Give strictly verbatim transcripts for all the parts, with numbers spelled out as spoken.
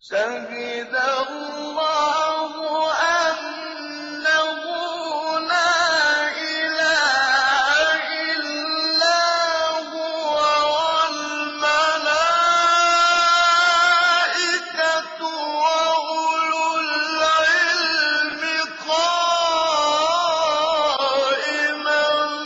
شهد الله أنه لا إله إلا هو والملائكة وأولو العلم قائما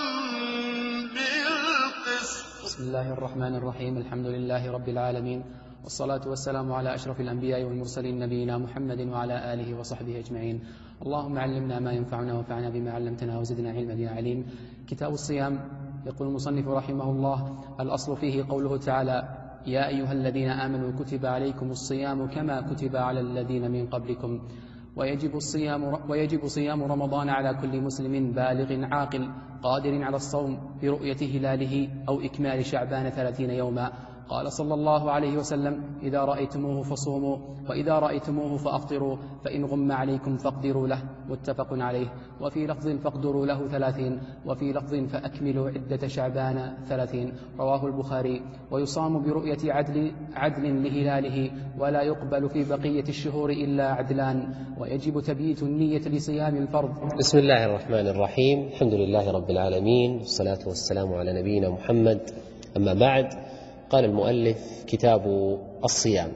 بالقسط. بسم الله الرحمن الرحيم. الحمد لله رب العالمين، والصلاة والسلام على أشرف الأنبياء والمرسلين نبينا محمد وعلى آله وصحبه أجمعين. اللهم علمنا ما ينفعنا وانفعنا بما علمتنا وزدنا علما يا عليم. كتاب الصيام. يقول المصنف رحمه الله: الأصل فيه قوله تعالى: يا أيها الذين آمنوا كتب عليكم الصيام كما كتب على الذين من قبلكم. ويجب الصيام ويجب صيام رمضان على كل مسلم بالغ عاقل قادر على الصوم برؤية هلاله أو إكمال شعبان ثلاثين يوما. قال صلى الله عليه وسلم: إذا رأيتموه فصوموا، وإذا رأيتموه فأفطروا، فإن غم عليكم فاقدروا له. متفق عليه. وفي لفظ: فاقدروا له ثلاثين، وفي لفظ: فأكملوا عدة شعبان ثلاثين. رواه البخاري. ويصام برؤية عدل, عدل لهلاله، ولا يقبل في بقية الشهور إلا عدلان. ويجب تبييت النية لصيام الفرض. بسم الله الرحمن الرحيم. الحمد لله رب العالمين، والصلاة والسلام على نبينا محمد. أما بعد، قال المؤلف: كتاب الصيام.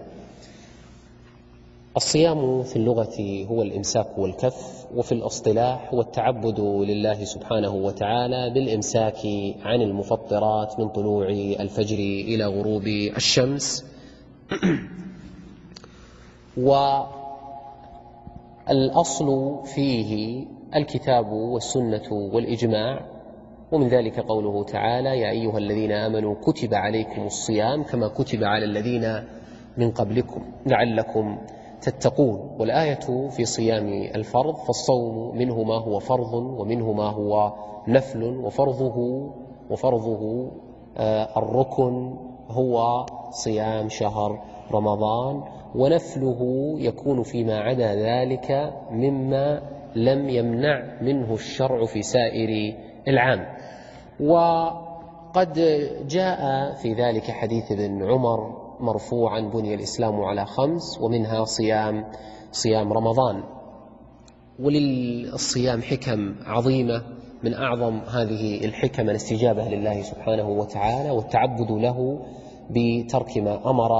الصيام في اللغة هو الإمساك والكف، وفي الاصطلاح هو التعبد لله سبحانه وتعالى بالإمساك عن المفطرات من طلوع الفجر إلى غروب الشمس. والأصل فيه الكتاب والسنة والإجماع، ومن ذلك قوله تعالى: يا أيها الذين آمنوا كتب عليكم الصيام كما كتب على الذين من قبلكم لعلكم تتقون. والآية في صيام الفرض، فالصوم منه ما هو فرض ومنه ما هو نفل، وفرضه وفرضه آه الركن هو صيام شهر رمضان، ونفله يكون فيما عدا ذلك مما لم يمنع منه الشرع في سائر العام. وقد جاء في ذلك حديث ابن عمر مرفوعا: بني الإسلام على خمس، ومنها صيام صيام رمضان. وللصيام حكم عظيمة، من أعظم هذه الحكم الاستجابة لله سبحانه وتعالى والتعبد له بترك ما أمر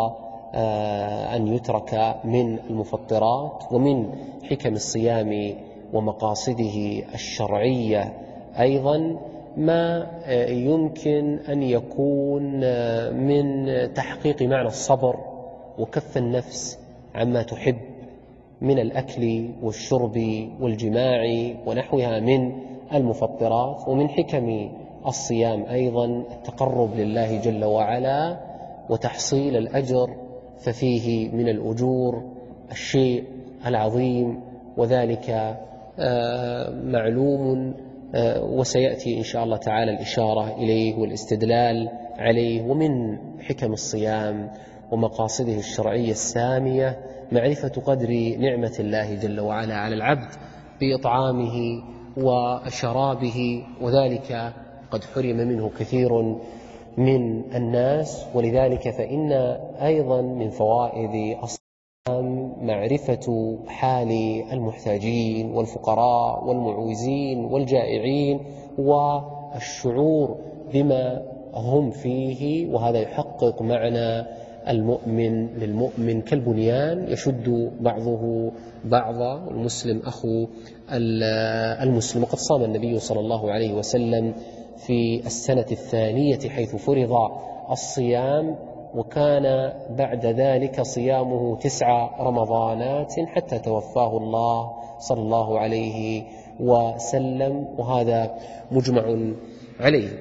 أن يترك من المفطرات. ومن حكم الصيام ومقاصده الشرعية أيضا ما يمكن أن يكون من تحقيق معنى الصبر وكف النفس عما تحب من الأكل والشرب والجماع ونحوها من المفطرات. ومن حكم الصيام أيضا التقرب لله جل وعلا وتحصيل الأجر، ففيه من الأجور الشيء العظيم، وذلك معلوم، وسيأتي إن شاء الله تعالى الإشارة إليه والاستدلال عليه. ومن حكم الصيام ومقاصده الشرعية السامية معرفة قدر نعمة الله جل وعلا على العبد بإطعامه وشرابه، وذلك قد حرم منه كثير من الناس. ولذلك فإن أيضا من فوائد الصيام معرفة حال المحتاجين والفقراء والمعوزين والجائعين والشعور بما هم فيه، وهذا يحقق معنى المؤمن للمؤمن كالبنيان يشد بعضه بعضا، والمسلم أخو المسلم. وقد صام النبي صلى الله عليه وسلم في السنة الثانية حيث فرض الصيام، وكان بعد ذلك صيامه تسع رمضانات حتى توفاه الله صلى الله عليه وسلم، وهذا مجمع عليه.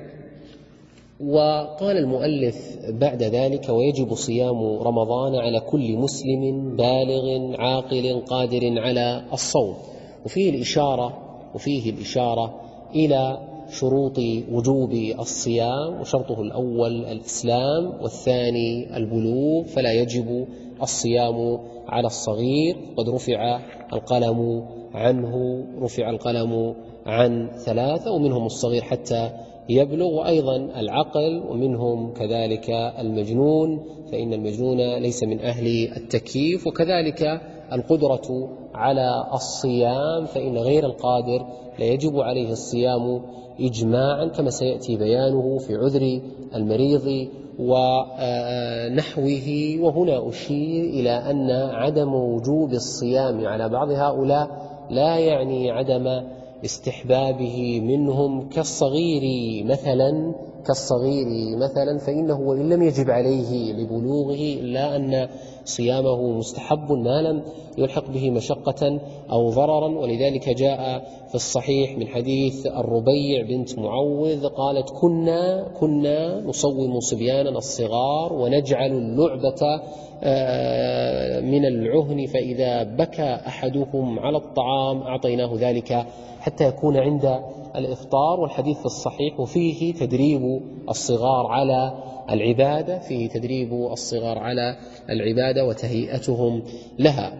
وقال المؤلف بعد ذلك: ويجب صيام رمضان على كل مسلم بالغ عاقل قادر على الصوم. وفيه الإشارة وفيه الإشارة إلى شروط وجوب الصيام، وشرطه الأول الإسلام، والثاني البلوغ، فلا يجب الصيام على الصغير. قد رفع القلم عنه رفع القلم عن ثلاثة، ومنهم الصغير حتى يبلغ، وأيضا العقل، ومنهم كذلك المجنون، فإن المجنون ليس من أهل التكييف، وكذلك القدرة على الصيام، فإن غير القادر لا يجب عليه الصيام إجماعا كما سيأتي بيانه في عذر المريض ونحوه. وهنا أشير إلى أن عدم وجوب الصيام على بعض هؤلاء لا يعني عدم استحبابه منهم كالصغير مثلا كالصغير مثلا فإنه وإن لم يجب عليه لبلوغه إلا أن صيامه مستحب ما لم يلحق به مشقة أو ضررا. ولذلك جاء في الصحيح من حديث الربيع بنت معوذ قالت: كنا كنا نصوم صبيانا الصغار ونجعل اللعبة من العهن، فإذا بكى أحدهم على الطعام أعطيناه ذلك حتى يكون عند الإفطار. والحديث في الصحيح وفيه تدريب الصغار على العبادة فيه تدريب الصغار على العبادة وتهيئتهم لها.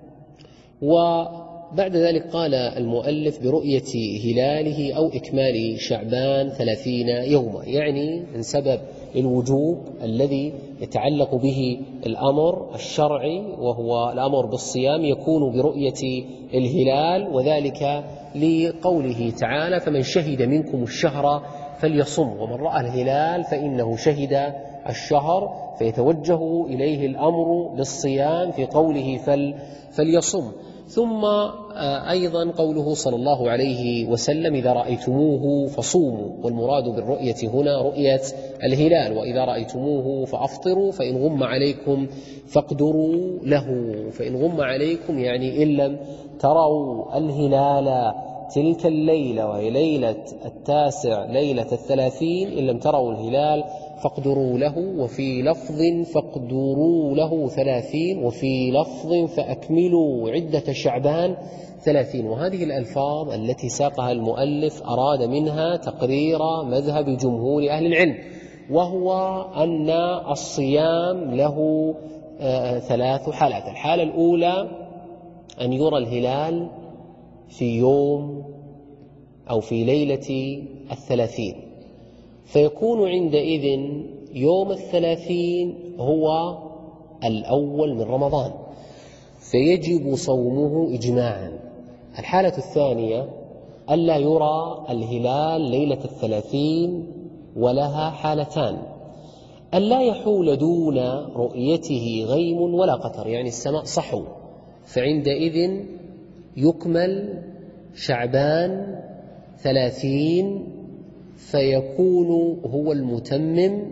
وبعد ذلك قال المؤلف: برؤية هلاله أو إكمال شعبان ثلاثين يوما، يعني من سبب الوجوب الذي يتعلق به الأمر الشرعي وهو الأمر بالصيام يكون برؤية الهلال، وذلك لقوله تعالى: فمن شهد منكم الشهر فليصم، ومن رأى الهلال فإنه شهد الشهر، فيتوجه إليه الأمر بالصيام في قوله فل فليصم. ثم أيضا قوله صلى الله عليه وسلم: إذا رأيتموه فصوموا، والمراد بالرؤية هنا رؤية الهلال، وإذا رأيتموه فأفطروا، فإن غم عليكم فاقدروا له. فإن غم عليكم يعني إن لم تروا الهلال تلك الليلة وهي ليلة التاسع ليلة الثلاثين، إن لم تروا الهلال فاقدروا له، وفي لفظ فاقدروا له ثلاثين، وفي لفظ فأكملوا عدة شعبان ثلاثين. وهذه الألفاظ التي ساقها المؤلف أراد منها تقرير مذهب جمهور أهل العلم، وهو أن الصيام له آه ثلاث حالات. الحالة الأولى أن يرى الهلال في يوم أو في ليلة الثلاثين، فيكون عندئذ يوم الثلاثين هو الأول من رمضان، فيجب صومه إجماعا. الحالة الثانية ألا يرى الهلال ليلة الثلاثين، ولها حالتان: ألا يحول دون رؤيته غيم ولا قطر، يعني السماء صحو، فعندئذ يكمل شعبان ثلاثين فيكون هو المتمم،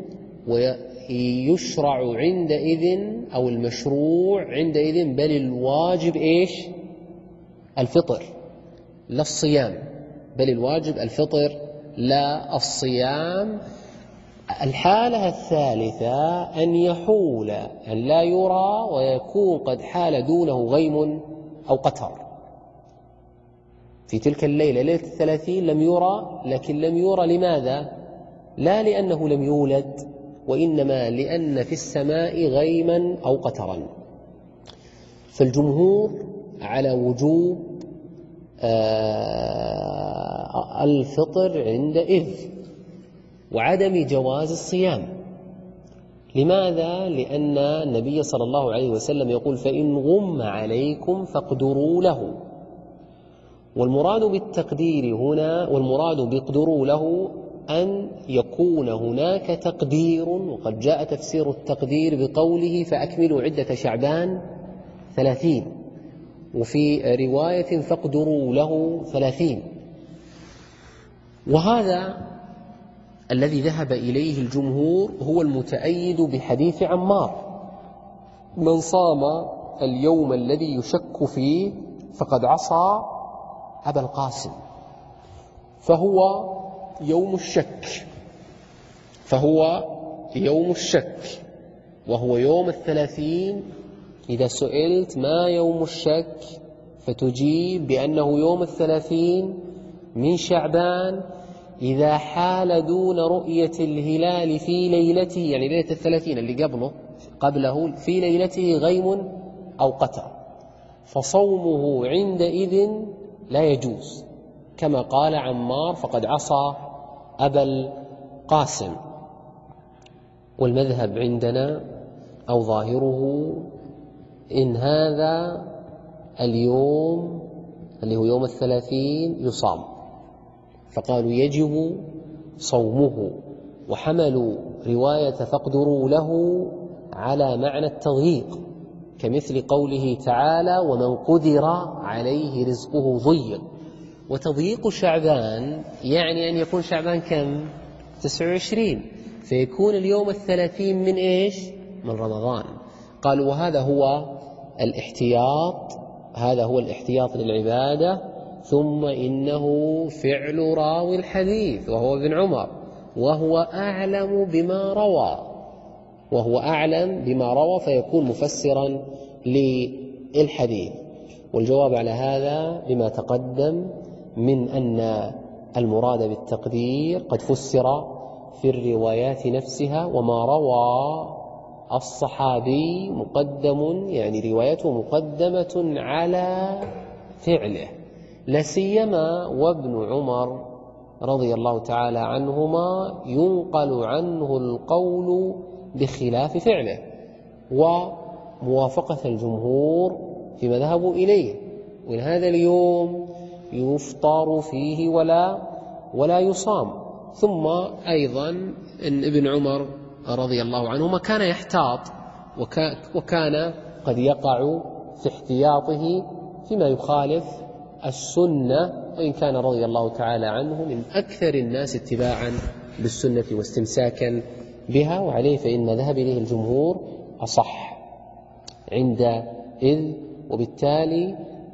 ويشرع عندئذ أو المشروع عندئذ بل الواجب إيش؟ الفطر لا الصيام، بل الواجب الفطر لا الصيام. الحالة الثالثة أن يحول أن لا يرى ويكون قد حال دونه غيم أو قطر. في تلك الليلة ليلة الثلاثين لم يرى، لكن لم يرى لماذا؟ لا لأنه لم يولد، وإنما لأن في السماء غيما أو قطرا. فالجمهور على وجوب الفطر عندئذ وعدم جواز الصيام. لماذا؟ لأن النبي صلى الله عليه وسلم يقول: فإن غم عليكم فاقدروا له. والمراد بالتقدير هنا والمراد باقدروا له أن يكون هناك تقدير، وقد جاء تفسير التقدير بقوله: فأكملوا عدة شعبان ثلاثين، وفي رواية فاقدروا له ثلاثين. وهذا الذي ذهب إليه الجمهور هو المتأيد بحديث عمار: من صام اليوم الذي يشك فيه فقد عصى أبا القاسم. فهو يوم الشك فهو يوم الشك وهو يوم الثلاثين. إذا سئلت ما يوم الشك فتجيب بأنه يوم الثلاثين من شعبان، إذا حال دون رؤية الهلال في ليلته، يعني ليلة الثلاثين اللي قبله قبله في ليلته غيم أو قطر، فصومه عندئذ لا يجوز، كما قال عمار: فقد عصى أبا القاسم. والمذهب عندنا أو ظاهره إن هذا اليوم اللي هو يوم الثلاثين يصام، فقالوا يجب صومه، وحملوا رواية فاقدروا له على معنى التضييق، كمثل قوله تعالى ومن قدر عليه رزقه ضيق. وتضييق شعبان يعني أن يكون شعبان كم؟ تسعة وعشرين، فيكون اليوم الثلاثين من إيش؟ من رمضان. قالوا وهذا هو الاحتياط، هذا هو الاحتياط للعبادة. ثم إنه فعل راوي الحديث وهو ابن عمر، وهو أعلم بما روى وهو أعلم بما روى فيكون مفسرا للحديث. والجواب على هذا بما تقدم من أن المراد بالتقدير قد فسر في الروايات نفسها، وما روى الصحابي مقدم، يعني روايته مقدمة على فعله، لا سيما وابن عمر رضي الله تعالى عنهما ينقل عنه القول بخلاف فعله وموافقة الجمهور فيما ذهبوا إليه. وإن هذا اليوم يفطر فيه ولا ولا يصام. ثم أيضا إن ابن عمر رضي الله عنهما كان يحتاط، وكان قد يقع في احتياطه فيما يخالف السنة، وإن كان رضي الله تعالى عنه من أكثر الناس اتباعا بالسنة واستمساكا بها، وعليه فإن ذهب إليه الجمهور أصح عندئذ. وبالتالي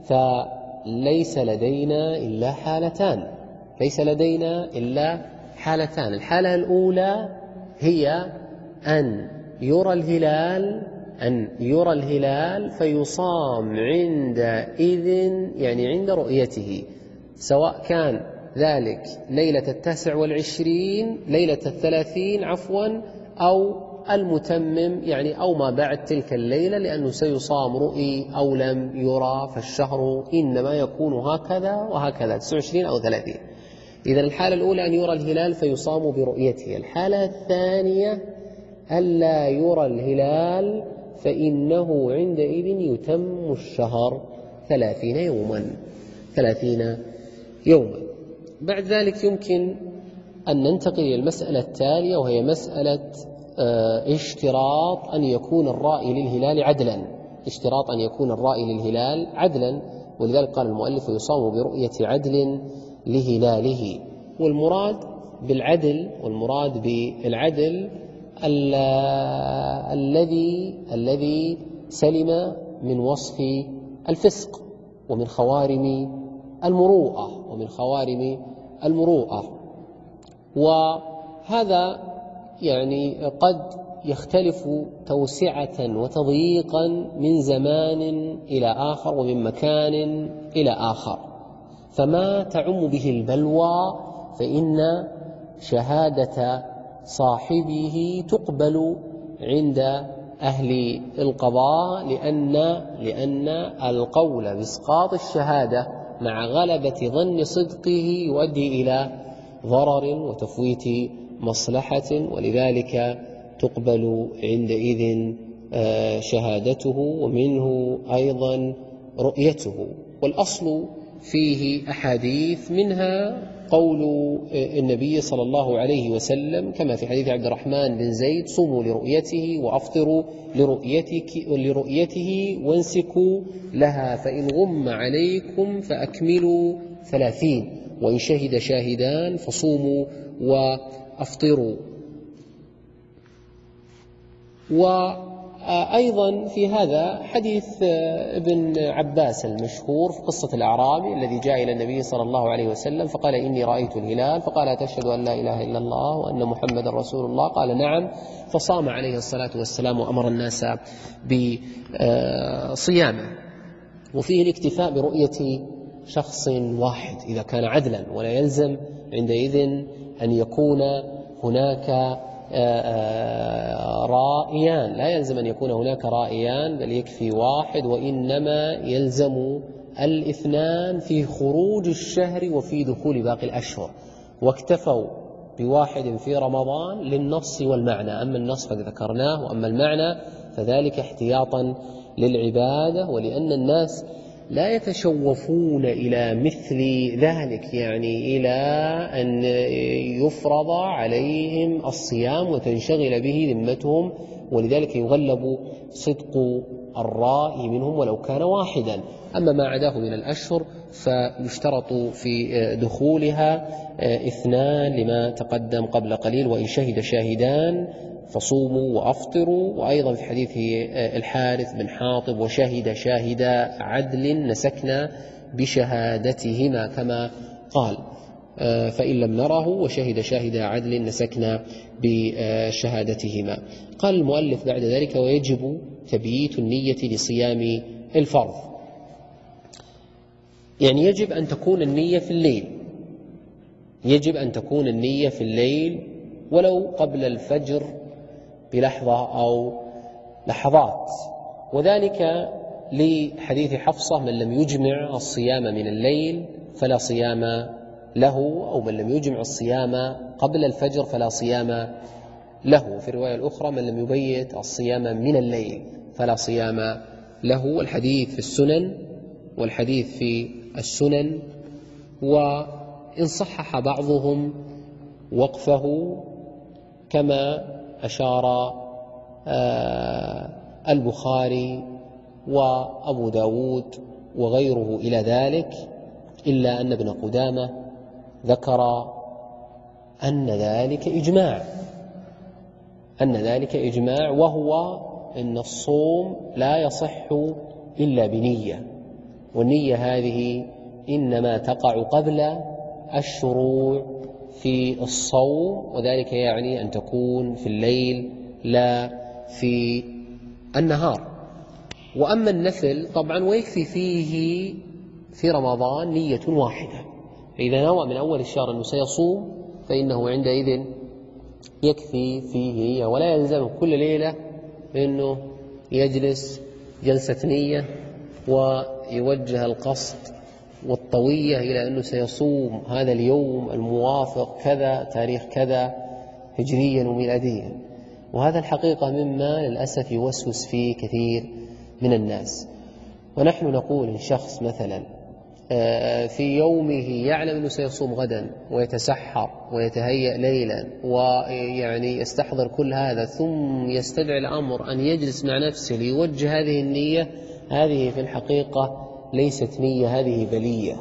فليس لدينا إلا حالتان ليس لدينا إلا حالتان الحالة الأولى هي أن يرى الهلال أن يرى الهلال فيصام عندئذ، يعني عند رؤيته، سواء كان ذلك ليلة التاسع والعشرين ليلة الثلاثين عفوا أو المتمم، يعني أو ما بعد تلك الليلة، لأنه سيصام رؤي أو لم يرى، فالشهر إنما يكون هكذا وهكذا تسعة وعشرين أو ثلاثين. إذن الحالة الأولى أن يرى الهلال فيصام برؤيته. الحالة الثانية ألا يرى الهلال فإنه عندئذ يتم الشهر ثلاثين يوما ثلاثين يوما. بعد ذلك يمكن أن ننتقل إلى المسألة التالية، وهي مسألة اشتراط أن يكون الرائي للهلال عدلا اشتراط أن يكون الرائي للهلال عدلا ولذلك قال المؤلف يصام برؤية عدل لهلاله. والمراد بالعدل والمراد بالعدل الذي الذي سلم من وصف الفسق ومن خوارم المروءة ومن خوارم المروءة. وهذا يعني قد يختلف توسعة وتضييقا من زمان إلى آخر ومن مكان إلى آخر، فما تعم به البلوى فإن شهادة صاحبه تقبل عند أهل القضاء، لأن لأن القول بإسقاط الشهادة مع غلبة ظن صدقه يؤدي إلى ضرر وتفويت مصلحة، ولذلك تقبل عندئذ شهادته ومنه أيضا رؤيته. والأصل فيه أحاديث، منها قول النبي صلى الله عليه وسلم كما في حديث عبد الرحمن بن زيد: صوموا لرؤيته وأفطروا لرؤيتك لرؤيته وانسكوا لها، فإن غم عليكم فأكملوا ثلاثين، وإن شهد شاهدان فصوموا وأفطروا. وأيضا في هذا حديث ابن عباس المشهور في قصة الأعرابي الذي جاء إلى النبي صلى الله عليه وسلم فقال: إني رأيت الهلال، فقال: أتشهد أن لا إله إلا الله وأن محمد رسول الله؟ قال: نعم. فصام عليه الصلاة والسلام وأمر الناس بصيامه. وفيه الاكتفاء برؤية شخص واحد إذا كان عدلا، ولا يلزم عندئذ أن يكون هناك رائيان، لا يلزم أن يكون هناك رائيان، بل يكفي واحد، وإنما يلزم الاثنان في خروج الشهر وفي دخول باقي الأشهر. واكتفوا بواحد في رمضان للنص والمعنى، أما النص قد ذكرناه وأما المعنى فذلك احتياطا للعبادة، ولأن الناس لا يتشوفون إلى مثل ذلك، يعني إلى أن يفرض عليهم الصيام وتنشغل به ذمتهم، ولذلك يغلب صدق الرائي منهم ولو كان واحدا. أما ما عداه من الأشهر فيشترط في دخولها اثنان لما تقدم قبل قليل: وإن شهد شاهدان فصوموا وأفطروا. وأيضا في حديث الحارث بن حاطب: وشهد شاهدا عدل نسكنا بشهادتهما، كما قال: فإن لم نره وشهد شاهد عدل نسكنا بشهادتهما. قال المؤلف بعد ذلك: ويجب تبييت النية لصيام الفرض. يعني يجب أن تكون النية في الليل، يجب أن تكون النية في الليل ولو قبل الفجر بلحظة أو لحظات، وذلك لحديث حفصة: من لم يجمع الصيام من الليل فلا صيام له، أو من لم يجمع الصيام قبل الفجر فلا صيام له. في الرواية الأخرى: من لم يبيت الصيام من الليل فلا صيام له. والحديث في السنن والحديث في السنن وإن صحح بعضهم وقفه كما أشار البخاري وأبو داود وغيره إلى ذلك، إلا أن ابن قدامة ذكر أن ذلك إجماع أن ذلك إجماع وهو أن الصوم لا يصح إلا بنية، والنية هذه إنما تقع قبل الشروع في الصوم، وذلك يعني أن تكون في الليل لا في النهار. وأما النفل طبعا ويكفي فيه في رمضان نية واحدة، فإذا نوى من أول الشهر أنه سيصوم فإنه عندئذ يكفي فيه، ولا يلزم كل ليلة أنه يجلس جلسة نية ويوجه القصد والطوية إلى أنه سيصوم هذا اليوم الموافق كذا تاريخ كذا هجريا وميلاديا. وهذا الحقيقة مما للأسف يوسوس فيه كثير من الناس. ونحن نقول إن شخص مثلا في يومه يعلم أنه سيصوم غدا ويتسحر ويتهيأ ليلا ويعني يستحضر كل هذا، ثم يستدعي الأمر أن يجلس مع نفسه ليوجه هذه النية، هذه في الحقيقة ليست نية، هذه بلية.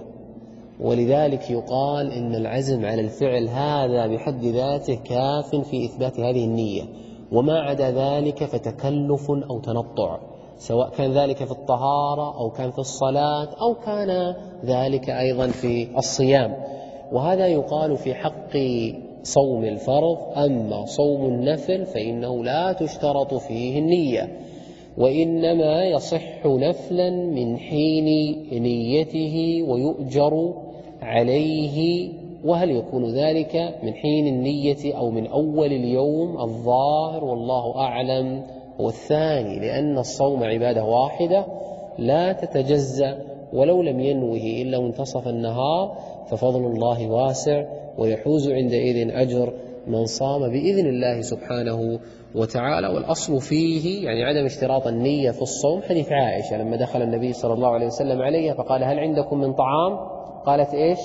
ولذلك يقال إن العزم على الفعل هذا بحد ذاته كاف في إثبات هذه النية، وما عدا ذلك فتكلف أو تنطع، سواء كان ذلك في الطهارة أو كان في الصلاة أو كان ذلك أيضا في الصيام. وهذا يقال في حق صوم الفرض. أما صوم النفل فإنه لا تشترط فيه النية، وإنما يصح نفلا من حين نيته ويؤجر عليه. وهل يكون ذلك من حين النية أو من أول اليوم؟ الظاهر والله أعلم والثاني، لأن الصوم عبادة واحدة لا تتجزأ، ولو لم ينوه إلا منتصف النهار ففضل الله واسع، ويحوز عندئذ أجر من صام بإذن الله سبحانه وتعالى. والأصل فيه يعني عدم اشتراط النية في الصوم. حديث عائشة لما دخل النبي صلى الله عليه وسلم عليها فقال: هل عندكم من طعام؟ قالت: إيش؟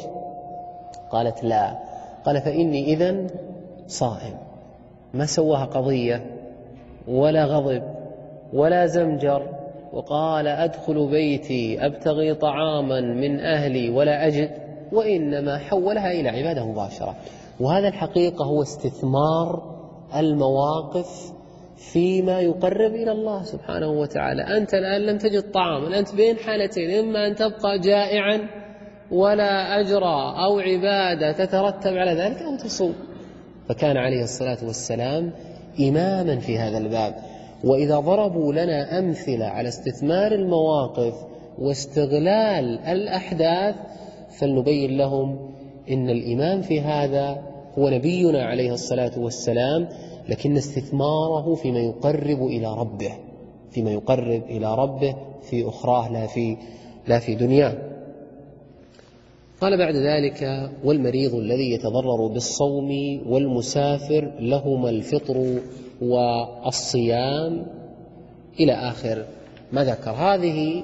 قالت: لا. قال: فإني إذن صائم. ما سواها قضية ولا غضب ولا زمجر، وقال: أدخل بيتي أبتغي طعاما من أهلي ولا أجد، وإنما حولها إلى عبادة مباشرة. وهذا الحقيقة هو استثمار المواقف فيما يقرب إلى الله سبحانه وتعالى. أنت الآن لم تجد طعاما، أنت بين حالتين: إما أن تبقى جائعا ولا أجرى أو عبادة تترتب على ذلك، أو تصوم. فكان عليه الصلاة والسلام إماما في هذا الباب. وإذا ضربوا لنا أمثلة على استثمار المواقف واستغلال الأحداث فلنبين لهم إن الإمام في هذا هو نبينا عليه الصلاة والسلام، لكن استثماره فيما يقرب إلى ربه، فيما يقرب إلى ربه في أخراه لا في لا في دنياه. قال بعد ذلك: والمريض الذي يتضرر بالصوم والمسافر لهما الفطر والصيام، إلى آخر ما ذكر. هذه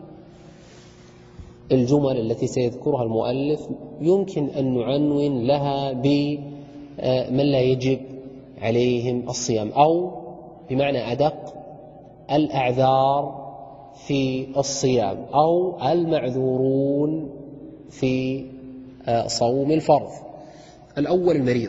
الجمل التي سيذكرها المؤلف يمكن أن نعنون لها بمن لا يجب عليهم الصيام، أو بمعنى أدق الأعذار في الصيام، أو المعذورون في صوم الفرض. الأول المريض.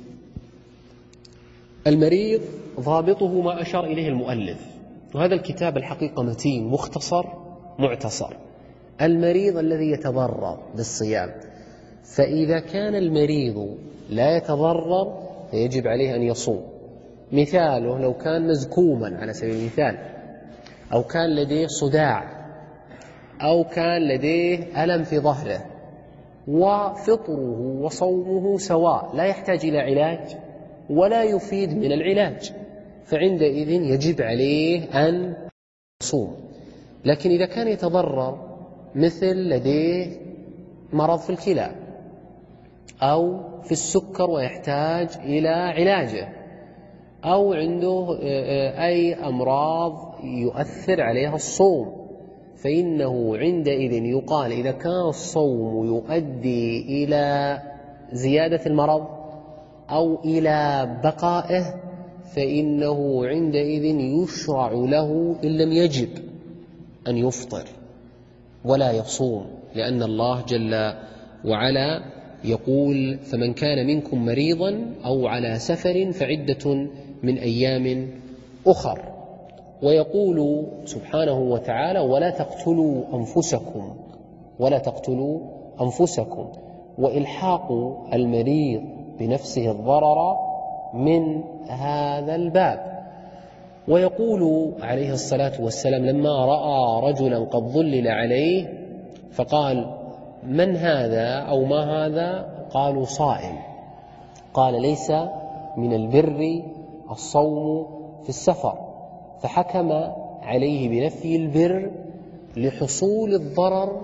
المريض ضابطه ما أشار إليه المؤلف، وهذا الكتاب الحقيقة متين مختصر معتصر. المريض الذي يتضرر بالصيام، فإذا كان المريض لا يتضرر فيجب عليه أن يصوم. مثاله لو كان مزكوما على سبيل المثال، أو كان لديه صداع، أو كان لديه ألم في ظهره، وفطره وصومه سواء، لا يحتاج إلى علاج ولا يفيد من العلاج، فعندئذ يجب عليه أن يصوم. لكن إذا كان يتضرر، مثل لديه مرض في الكلى أو في السكر ويحتاج إلى علاجه، أو عنده أي أمراض يؤثر عليها الصوم، فإنه عندئذ يقال إذا كان الصوم يؤدي إلى زيادة المرض أو إلى بقائه، فإنه عندئذ يشرع له إن لم يجب أن يفطر ولا يصوم، لأن الله جل وعلا يقول: فمن كان منكم مريضا أو على سفر فعدة من أيام أخر. ويقول سبحانه وتعالى: ولا تقتلوا أنفسكم ولا تقتلوا أنفسكم وإلحاق المريض بنفسه الضرر من هذا الباب. ويقول عليه الصلاة والسلام لما رأى رجلا قد ظلل عليه فقال: من هذا أو ما هذا؟ قالوا: صائم. قال: ليس من البر الصوم في السفر، فحكم عليه بنفي البر لحصول الضرر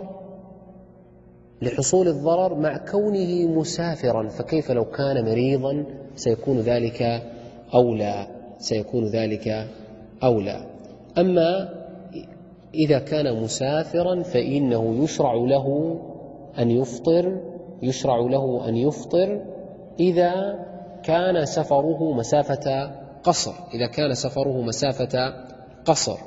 لحصول الضرر مع كونه مسافرا، فكيف لو كان مريضا؟ سيكون ذلك أولى سيكون ذلك أولى. أما إذا كان مسافرا فإنه يشرع له أن يفطر يشرع له أن يفطر إذا كان سفره مسافة قصر إذا كان سفره مسافة قصر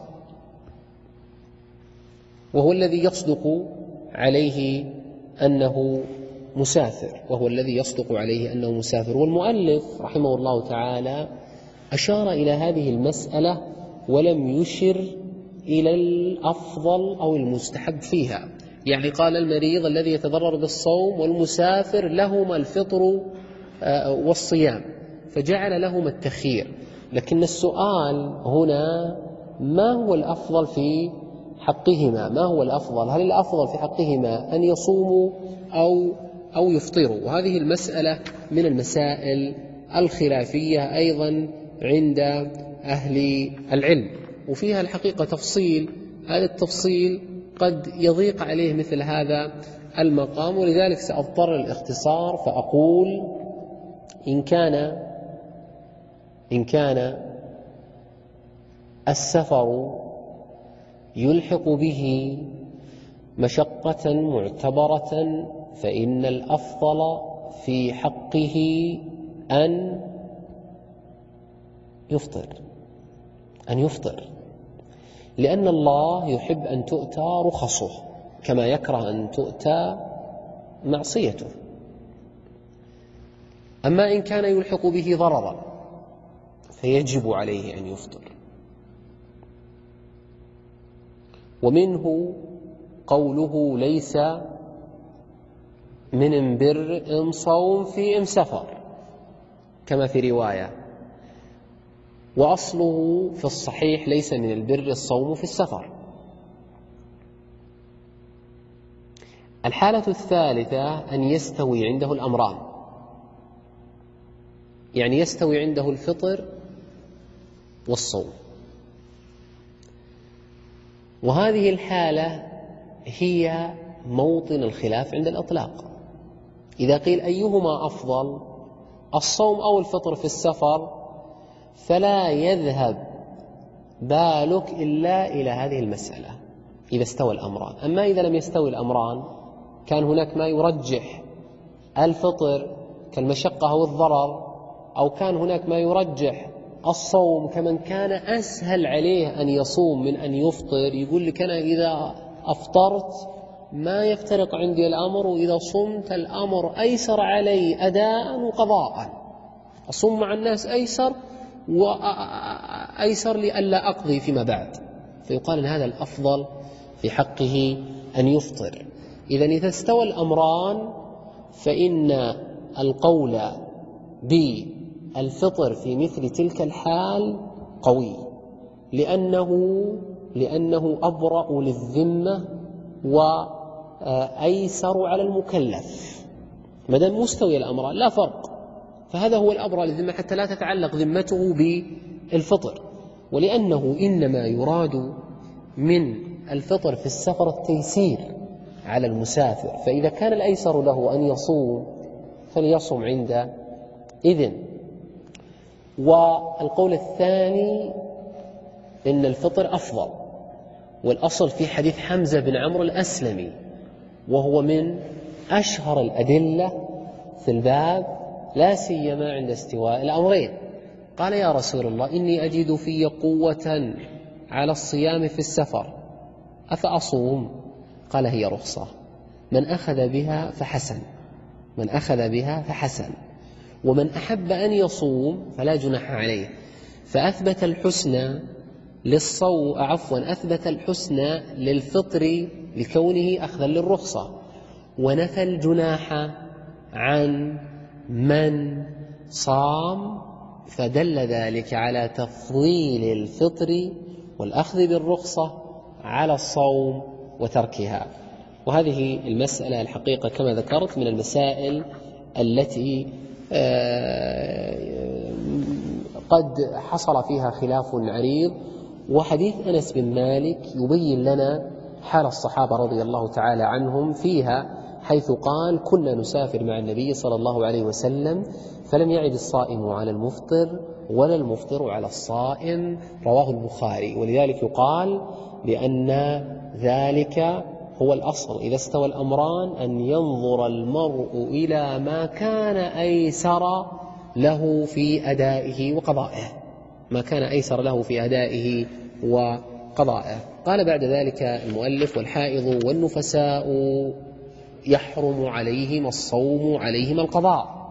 وهو الذي يصدق عليه أنه مسافر وهو الذي يصدق عليه أنه مسافر. والمؤلف رحمه الله تعالى أشار إلى هذه المسألة ولم يشر إلى الأفضل أو المستحب فيها، يعني قال: المريض الذي يتضرر بالصوم والمسافر لهما الفطر والصيام، فجعل لهما التخيير. لكن السؤال هنا: ما هو الأفضل في حقهما؟ ما هو الأفضل؟ هل الأفضل في حقهما أن يصوموا أو أو يفطروا؟ وهذه المسألة من المسائل الخلافية أيضا عند أهل العلم، وفيها الحقيقة تفصيل. هذا التفصيل قد يضيق عليه مثل هذا المقام، ولذلك سأضطر الاختصار فأقول: إن كان إن كان السفر يلحق به مشقة معتبرة فإن الأفضل في حقه أن يفطر أن يفطر لأن الله يحب أن تؤتى رخصه كما يكره أن تؤتى معصيته. أما إن كان يلحق به ضررا فيجب عليه أن يفطر. ومنه قوله: ليس من امبر ام صوم في ام سفر، كما في رواية، وأصله في الصحيح: ليس من البر الصوم في السفر. الحالة الثالثة أن يستوي عنده الأمران، يعني يستوي عنده الفطر والصوم، وهذه الحالة هي موطن الخلاف عند الإطلاق. إذا قيل أيهما أفضل، الصوم أو الفطر في السفر، فلا يذهب بالك إلا إلى هذه المسألة إذا استوى الأمران. أما إذا لم يستوي الأمران، كان هناك ما يرجح الفطر كالمشقة أو الضرر، أو كان هناك ما يرجح الصوم كمن كان أسهل عليه أن يصوم من أن يفطر، يقول لك أنا إذا أفطرت ما يفترق عندي الأمر، وإذا صمت الأمر أيسر علي أداء وقضاء، أصوم مع الناس أيسر وأيسر لألا أقضي فيما بعد، فيقال أن هذا الأفضل في حقه أن يفطر. إذن إذا استوى الأمران فإن القول بالفطر في مثل تلك الحال قوي، لأنه لأنه أبرأ للذمة وأيسر على المكلف. مدام مستوي الأمران لا فرق، فهذا هو الأبرأ للذمة حتى لا تتعلق ذمته بالفطر. ولأنه إنما يراد من الفطر في السفر التيسير على المسافر، فإذا كان الأيسر له أن يصوم فليصوم عند إذن. والقول الثاني إن الفطر أفضل، والأصل في حديث حمزة بن عمرو الأسلمي، وهو من أشهر الأدلة في الباب، لا سيما عند استواء الأمرين. قال يا رسول الله إني أجد في قوة على الصيام في السفر أفأصوم؟ قال هي رخصة، من أخذ بها فحسن، من أخذ بها فحسن، ومن أحب أن يصوم فلا جناح عليه. فأثبت الحسنى للصوم، عفوا أثبت الحسنى للفطر لكونه أخذا للرخصة، ونفى الجناح عن من صام، فدل ذلك على تفضيل الفطر والأخذ بالرخصة على الصوم وتركها. وهذه المسألة الحقيقة كما ذكرت من المسائل التي قد حصل فيها خلاف عريض. وحديث أنس بن مالك يبين لنا حال الصحابة رضي الله تعالى عنهم فيها، حيث قال كنا نسافر مع النبي صلى الله عليه وسلم فلم يعد الصائم على المفطر ولا المفطر على الصائم، رواه البخاري. ولذلك يقال بأن ذلك هو الأصل، إذا استوى الأمران أن ينظر المرء إلى ما كان أيسر له في أدائه وقضائه، ما كان أيسر له في أدائه وقضائه. قال بعد ذلك المؤلف والحائض والنفساء يحرم عليهم الصوم عليهم القضاء.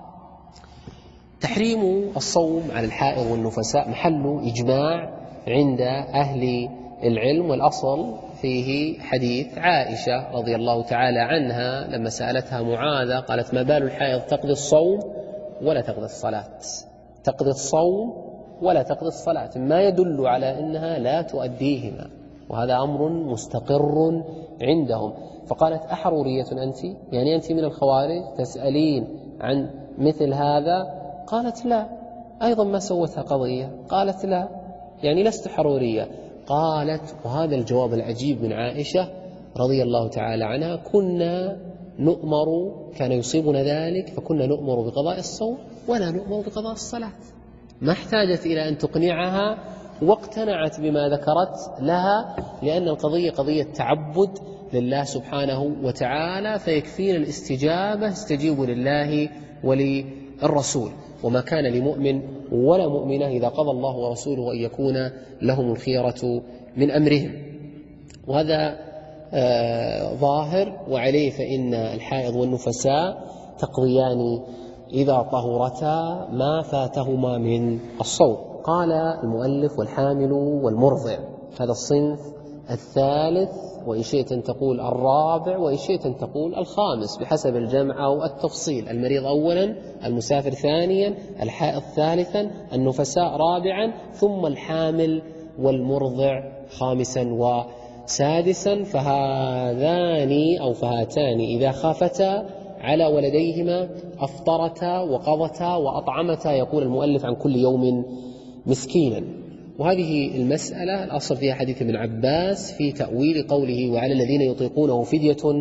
تحريم الصوم على الحائض والنفساء محل إجماع عند أهل العلم، والأصل فيه حديث عائشة رضي الله تعالى عنها لما سألتها معاذة قالت ما بال الحائض تقضي الصوم ولا تقضي الصلاة، تقضي الصوم ولا تقضي الصلاة، ما يدل على أنها لا تؤديهما، وهذا أمر مستقر عندهم. فقالت أحرورية أنت؟ يعني أنت من الخوارج تسألين عن مثل هذا؟ قالت لا. أيضا ما سوتها قضية؟ قالت لا، يعني لست حرورية. قالت وهذا الجواب العجيب من عائشة رضي الله تعالى عنها، كنا نؤمر، كان يصيبنا ذلك، فكنا نؤمر بقضاء الصوم ولا نؤمر بقضاء الصلاة. ما احتاجت إلى أن تقنعها، واقتنعت بما ذكرت لها، لأن القضية قضية تعبد لله سبحانه وتعالى، فيكفينا الاستجابة، استجيبوا لله وللرسول، وما كان لمؤمن ولا مؤمنة إذا قضى الله ورسوله أن يكون لهم الخيرة من أمرهم. وهذا آه ظاهر، وعليه فإن الحائض والنفساء تقضيان إذا طهرتا ما فاتهما من الصوم. قال المؤلف والحامل والمرضع، هذا الصنف الثالث، وإن شئت أن تقول الرابع، وإن شئت أن تقول الخامس بحسب الجمع أو التفصيل. المريض أولا، المسافر ثانيا، الحائض ثالثا، النفساء رابعا، ثم الحامل والمرضع خامسا وسادسا. فهذان أو فهاتان إذا خافتا على ولديهما أفطرتا وقضتا وأطعمتا، يقول المؤلف عن كل يوم مسكينا. وهذه المسألة الأصل فيها حديث ابن عباس في تأويل قوله وعلى الذين يطيقونه فدية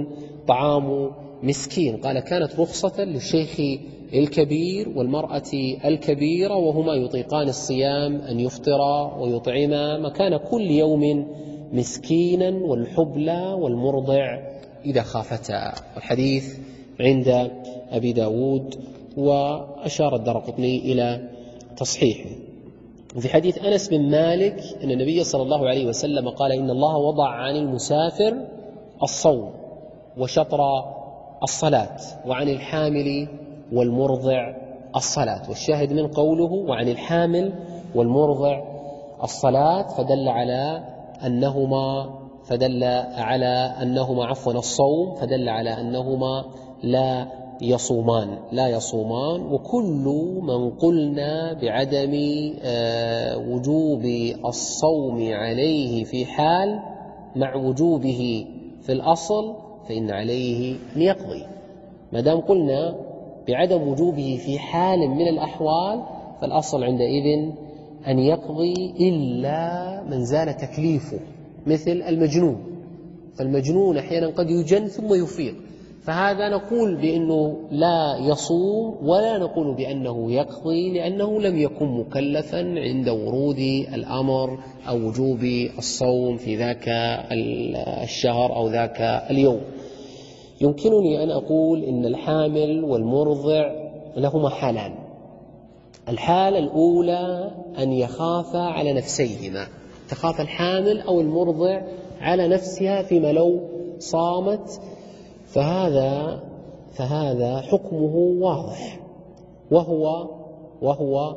طعام مسكين. قال كانت رخصة للشيخ الكبير والمرأة الكبيرة وهما يطيقان الصيام أن يفطرا ويطعما مكان كل يوم مسكينا والحبلى والمرضع إذا خافتا. والحديث عند أبي داود وأشار الدرقطني إلى تصحيحه. وفي حديث أنس بن مالك أن النبي صلى الله عليه وسلم قال إن الله وضع عن المسافر الصوم وشطر الصلاة وعن الحامل والمرضع الصلاة. والشاهد من قوله وعن الحامل والمرضع الصلاة فدل على أنهما فدل على أنهما عفوا الصوم فدل على أنهما لا يصومان لا يصومان وكل من قلنا بعدم وجوب الصوم عليه في حال مع وجوبه في الأصل فإن عليه أن يقضي. ما دام قلنا بعدم وجوبه في حال من الأحوال فالأصل عندئذ أن يقضي إلا من زال تكليفه مثل المجنون. فالمجنون أحيانا قد يجن ثم يفيق، فهذا نقول بأنه لا يصوم ولا نقول بأنه يقضي لأنه لم يكن مكلفا عند ورود الأمر أو وجوب الصوم في ذاك الشهر أو ذاك اليوم. يمكنني أن أقول إن الحامل والمرضع لهما حالان. الحالة الأولى أن يخاف على نفسيهما، تخاف الحامل أو المرضع على نفسها فيما لو صامت، فهذا فهذا حكمه واضح، وهو وهو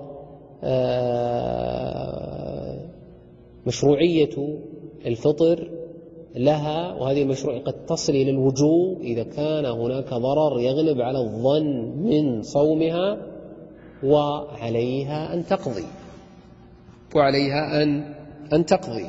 مشروعية الفطر لها، وهذه المشروعية قد تصل إلى الوجوب إذا كان هناك ضرر يغلب على الظن من صومها، وعليها أن تقضي وعليها أن أن تقضي.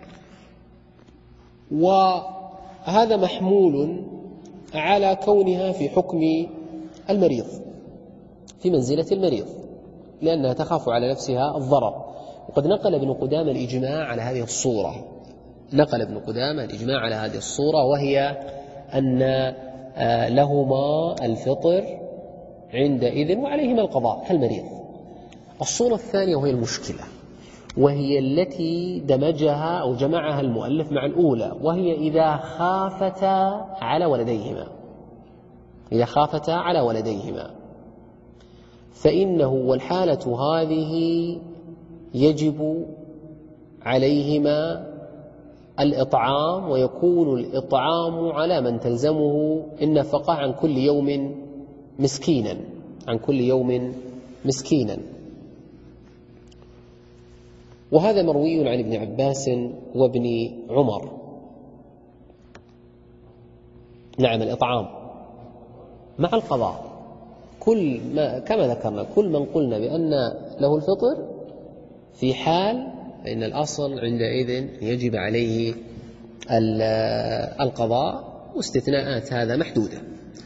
وهذا محمول على كونها في حكم المريض، في منزلة المريض، لأنها تخاف على نفسها الضرر. وقد نقل ابن قدامة الإجماع على هذه الصورة نقل ابن قدامة الإجماع على هذه الصورة وهي أن لهما الفطر عندئذ وعليهما القضاء كالمريض. الصورة الثانية وهي المشكلة، وهي التي دمجها أو جمعها المؤلف مع الأولى، وهي إذا خافتا على ولديهما إذا خافتا على ولديهما فإنه والحالة هذه يجب عليهما الإطعام، ويكون الإطعام على من تلزمه النفقة عن كل يوم مسكينا عن كل يوم مسكينا. وهذا مروي عن ابن عباس وابن عمر. نعم، الإطعام مع القضاء، كل ما كما ذكرنا كل من قلنا بأن له الفطر في حال فإن الأصل عندئذ يجب عليه القضاء، واستثناءات هذا محدودة.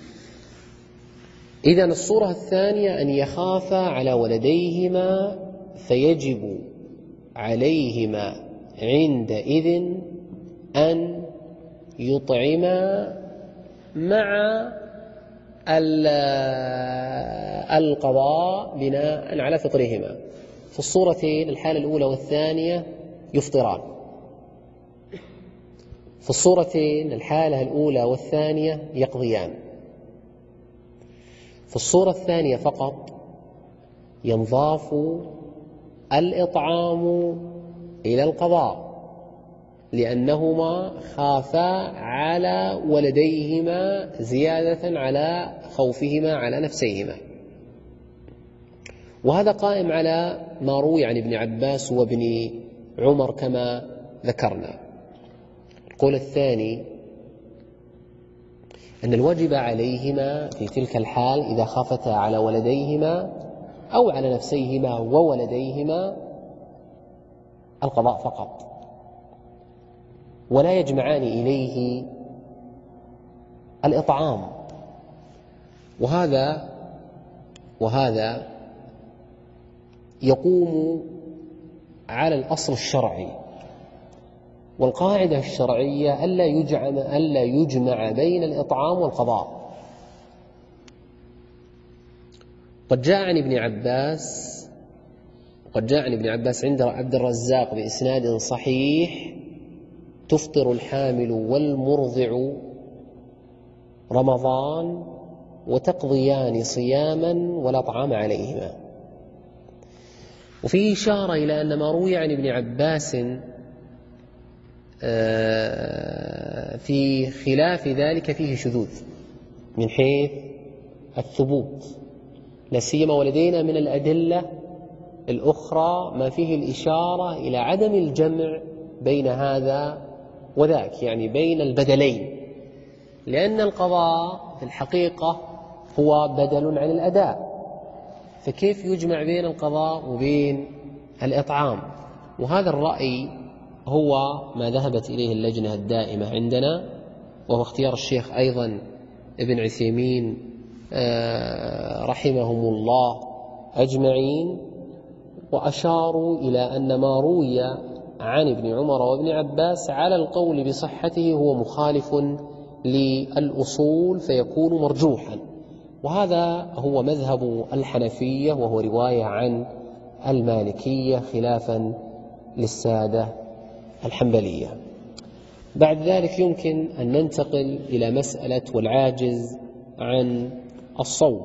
إذن الصورة الثانية أن يخاف على ولديهما فيجب عليهما عندئذ أن يطعما مع القضاء بناء على فطرهما. في الصورتين الحالة الأولى والثانية يفطران، في الصورتين الحالة الأولى والثانية يقضيان. في الصورة الثانية فقط ينضاف الإطعام إلى القضاء لأنهما خافا على ولديهما زيادة على خوفهما على نفسيهما. وهذا قائم على ما روي عن ابن عباس وابن عمر كما ذكرنا. القول الثاني أن الواجب عليهما في تلك الحال إذا خافتا على ولديهما أو على نفسيهما وولديهما القضاء فقط، ولا يجمعان إليه الإطعام. وهذا وهذا يقوم على الأصل الشرعي والقاعدة الشرعية ألا يجمع, ألا يجمع بين الإطعام والقضاء. قد جاء عن ابن عباس قد جاء عن ابن عباس عند عبد الرزاق بإسناد صحيح: تفطر الحامل والمرضع رمضان وتقضيان صياما ولا طعام عليهما. وفيه إشارة إلى أن ما روي عن ابن عباس في خلاف ذلك فيه شذوذ من حيث الثبوت، لا سيما ولدينا من الأدلة الأخرى ما فيه الإشارة إلى عدم الجمع بين هذا وذاك، يعني بين البدلين، لأن القضاء في الحقيقة هو بدل عن الأداء، فكيف يجمع بين القضاء وبين الإطعام؟ وهذا الرأي هو ما ذهبت إليه اللجنة الدائمة عندنا، وهو اختيار الشيخ أيضا ابن عثيمين رحمهم الله أجمعين. وأشاروا إلى أن ما روي عن ابن عمر وابن عباس على القول بصحته هو مخالف للأصول فيكون مرجوحا، وهذا هو مذهب الحنفية، وهو رواية عن المالكية خلافا للسادة الحنبلية. بعد ذلك يمكن أن ننتقل إلى مسألة والعاجز عن الصوم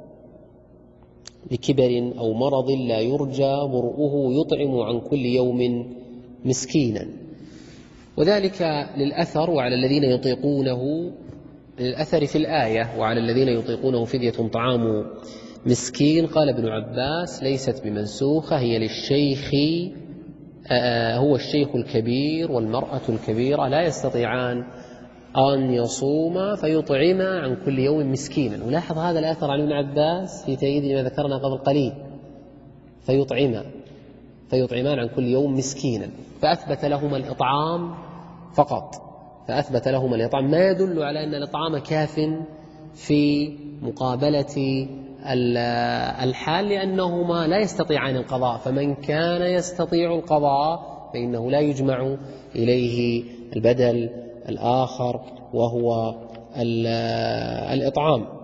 لكبر أو مرض لا يرجى برؤه يطعم عن كل يوم مسكينا، وذلك للأثر وعلى الذين يطيقونه للأثر في الآية: وعلى الذين يطيقونه فدية طعام مسكين. قال ابن عباس: ليست بمنسوخة، هي للشيخ، هو الشيخ الكبير والمرأة الكبيرة لا يستطيعان أن يصوما فيطعما عن كل يوم مسكينا. ولاحظ هذا الأثر عن ابن عباس في تأييد ما ذكرنا قبل قليل: فيطعما فيطعمان عن كل يوم مسكينا، فأثبت لهما الإطعام فقط، فأثبت لهما الإطعام، ما يدل على أن الإطعام كاف في مقابلة الحال، لأنهما لا يستطيعان القضاء، فمن كان يستطيع القضاء فإنه لا يجمع إليه البدل الآخر وهو الإطعام.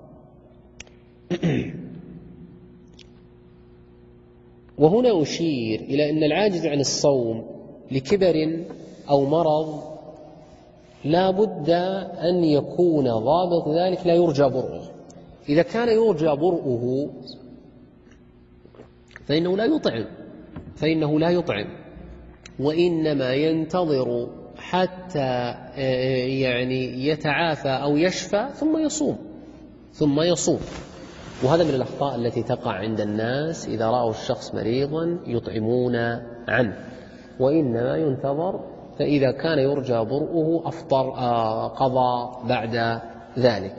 وهنا أشير إلى أن العاجز عن الصوم لكبر أو مرض لا بد أن يكون ضابط ذلك لا يرجى برؤه. إذا كان يرجى برؤه فإنه لا يطعم فإنه لا يطعم وإنما ينتظر حتى يعني يتعافى أو يشفى ثم يصوم ثم يصوم وهذا من الأخطاء التي تقع عند الناس: إذا رأوا الشخص مريضا يطعمون عنه، وإنما ينتظر، فإذا كان يرجى برؤه أفطر قضى بعد ذلك.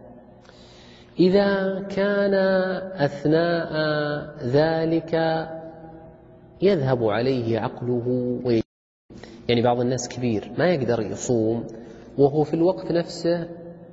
إذا كان أثناء ذلك يذهب عليه عقله ويجب، يعني بعض الناس كبير ما يقدر يصوم وهو في الوقت نفسه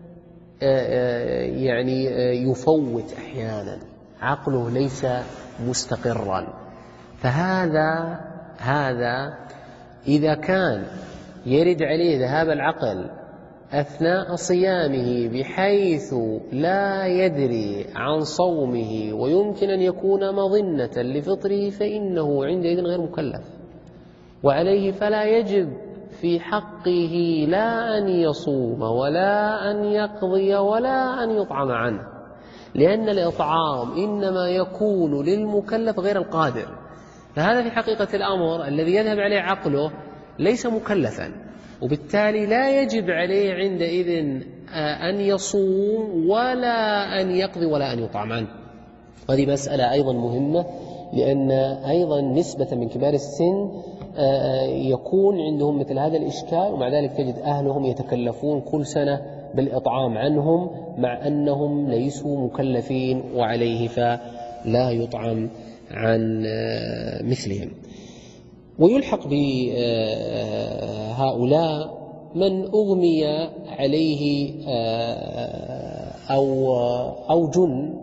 يعني يفوت أحيانا، عقله ليس مستقرا، فهذا هذا إذا كان يرد عليه ذهاب العقل أثناء صيامه بحيث لا يدري عن صومه ويمكن أن يكون مظنة لفطره، فإنه عندئذ غير مكلف، وعليه فلا يجب في حقه لا أن يصوم ولا أن يقضي ولا أن يطعم عنه، لأن الإطعام إنما يكون للمكلف غير القادر. فهذا في حقيقة الأمر الذي يذهب عليه عقله ليس مكلفا، وبالتالي لا يجب عليه عندئذ أن يصوم ولا أن يقضي ولا أن يطعم عنه. هذه مسألة أيضا مهمة، لأن أيضا نسبة من كبار السن يكون عندهم مثل هذا الإشكال، ومع ذلك تجد أهلهم يتكلفون كل سنة بالإطعام عنهم مع أنهم ليسوا مكلفين، وعليه فلا يطعم عن مثلهم. ويلحق بهؤلاء من أغمي عليه أو أو جن،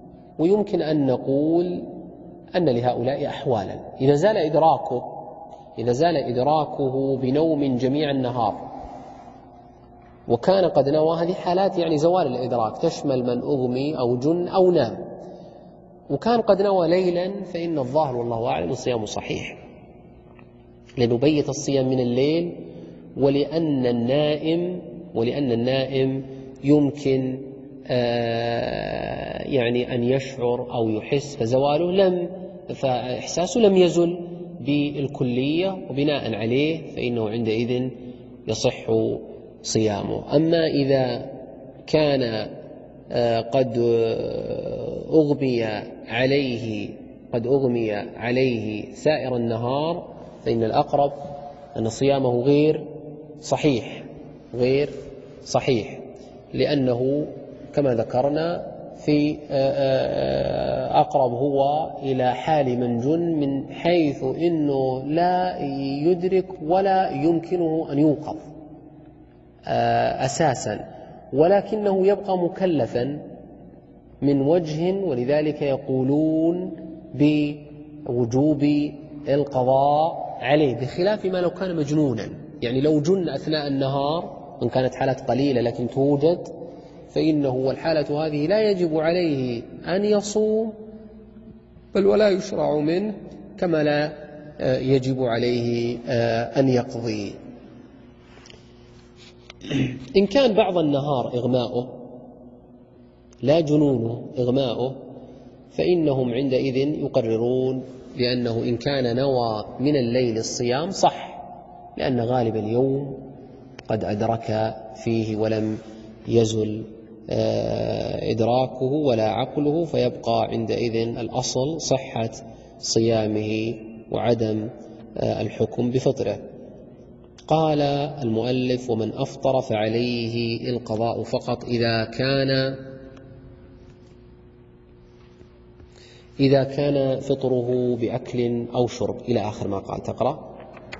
ويمكن أن نقول أن لهؤلاء أحوالا: إذا زال إدراكه إذا زال إدراكه بنوم جميع النهار وكان قد نوى، هذه حالات يعني زوال الإدراك تشمل من أغمي أو جن أو نام، وكان قد نوى ليلا، فإن الظاهر والله أعلم الصيام صحيح، لأنه بيت الصيام من الليل، ولأن النائم ولأن النائم يمكن آه يعني أن يشعر أو يحس، فزواله لم فإحساسه لم يزل بالكلية، وبناء عليه فإنه عندئذ يصح صيامه. أما إذا كان آه قد أغمي عليه قد أغمي عليه سائر النهار، فإن الأقرب أن صيامه غير صحيح غير صحيح لأنه كما ذكرنا في أقرب هو إلى حال من جن، من حيث إنه لا يدرك ولا يمكنه أن يوقظ أساسا، ولكنه يبقى مكلفا من وجه، ولذلك يقولون بوجوب القضاء عليه، بخلاف ما لو كان مجنونا. يعني لو جن أثناء النهار، إن كانت حالات قليلة لكن توجد، فإنه والحالة هذه لا يجب عليه أن يصوم، بل ولا يشرع منه، كما لا يجب عليه أن يقضي. إن كان بعض النهار إغماؤه لا جنونه إغماؤه، فإنهم عندئذ يقررون بأنه إن كان نوى من الليل الصيام صح، لأن غالب اليوم قد أدرك فيه ولم يزل إدراكه ولا عقله، فيبقى عندئذ الأصل صحة صيامه وعدم الحكم بفطره. قال المؤلف: ومن أفطر فعليه القضاء فقط إذا كان إذا كان فطره بأكل أو شرب، إلى آخر ما قال. تقرأ: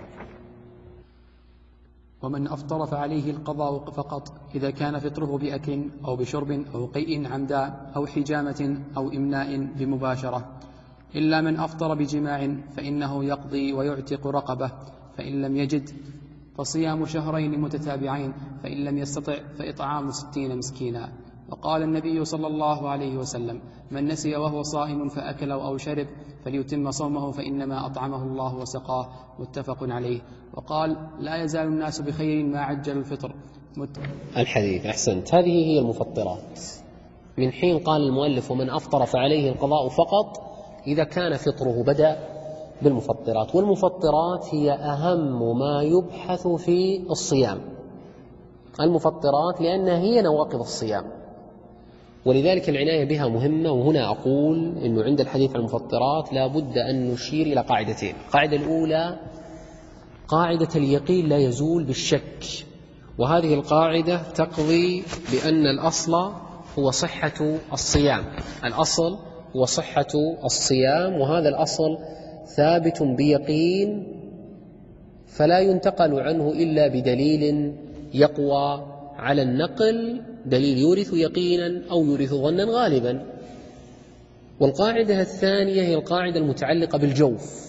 ومن أفطر فعليه القضاء فقط إذا كان فطره بأكل أو بشرب أو قيء عمدا أو حجامة أو إمناء بمباشرة، إلا من أفطر بجماع فإنه يقضي ويعتق رقبة، فإن لم يجد فصيام شهرين متتابعين، فإن لم يستطع فإطعام ستين مسكينا. وقال النبي صلى الله عليه وسلم: من نسي وهو صائم فأكل أو شرب فليتم صومه فإنما أطعمه الله وسقاه، متفق عليه. وقال: لا يزال الناس بخير ما عجل الفطر. مت... الحديث. أحسنت. هذه هي المفطرات. من حين قال المؤلف: ومن أفطر فعليه القضاء فقط إذا كان فطره بدأ بالمفطرات، والمفطرات هي أهم ما يبحث في الصيام، المفطرات، لأنها هي نواقض الصيام، ولذلك العناية بها مهمة. وهنا أقول أنه عند الحديث عن المفطرات لا بد أن نشير إلى قاعدتين. القاعدة الأولى قاعدة اليقين لا يزول بالشك، وهذه القاعدة تقضي بأن الأصل هو صحة الصيام، الأصل هو صحة الصيام، وهذا الأصل ثابت بيقين، فلا ينتقل عنه إلا بدليل يقوى على النقل، دليل يورث يقينا أو يورث ظنا غالبا. والقاعدة الثانية هي القاعدة المتعلقة بالجوف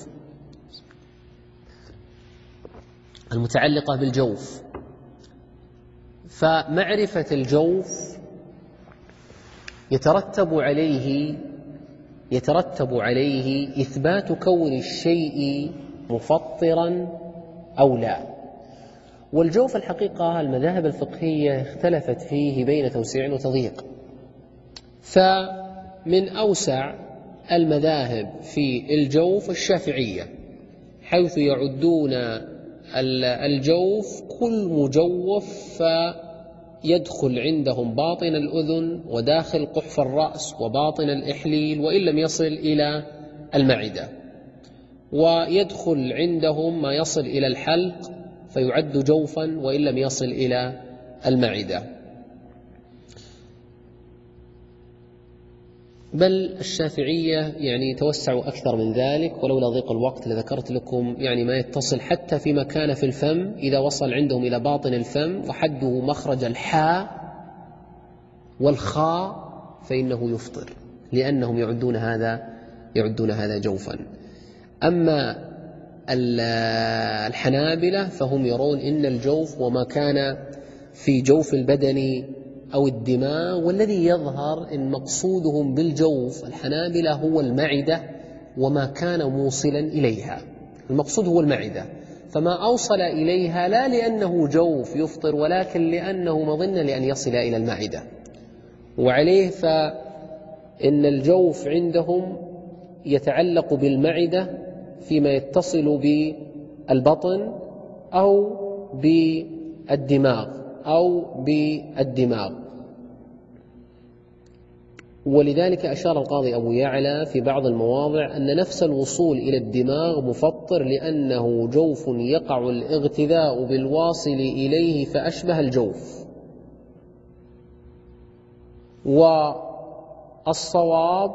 المتعلقة بالجوف فمعرفة الجوف يترتب عليه يترتب عليه إثبات كون الشيء مفطرا أو لا. والجوف الحقيقة المذاهب الفقهية اختلفت فيه بين توسيع وتضييق، فمن أوسع المذاهب في الجوف الشافعية، حيث يعدون الجوف كل مجوف فيدخل عندهم باطن الأذن وداخل قحف الرأس وباطن الإحليل وإن لم يصل إلى المعدة، ويدخل عندهم ما يصل إلى الحلق فيعد جوفا وإن لم يصل إلى المعدة. بل الشافعية يعني توسعوا أكثر من ذلك، ولولا ضيق الوقت لذكرت لكم يعني ما يتصل حتى فيما كان في الفم، إذا وصل عندهم إلى باطن الفم وحده مخرج الحاء والخاء فإنه يفطر، لأنهم يعدون هذا يعدون هذا جوفا. أما الحنابلة فهم يرون إن الجوف وما كان في جوف البدن أو الدماغ، والذي يظهر إن مقصودهم بالجوف الحنابلة هو المعدة وما كان موصلا إليها. المقصود هو المعدة، فما أوصل إليها لا لأنه جوف يفطر ولكن لأنه مظنة لأن يصل إلى المعدة. وعليه فإن الجوف عندهم يتعلق بالمعدة فيما يتصل بالبطن أو بالدماغ أو بالدماغ. ولذلك أشار القاضي أبو يعلى في بعض المواضع أن نفس الوصول إلى الدماغ مفطر لأنه جوف يقع الاغتذاء بالواصل إليه فأشبه الجوف. والصواب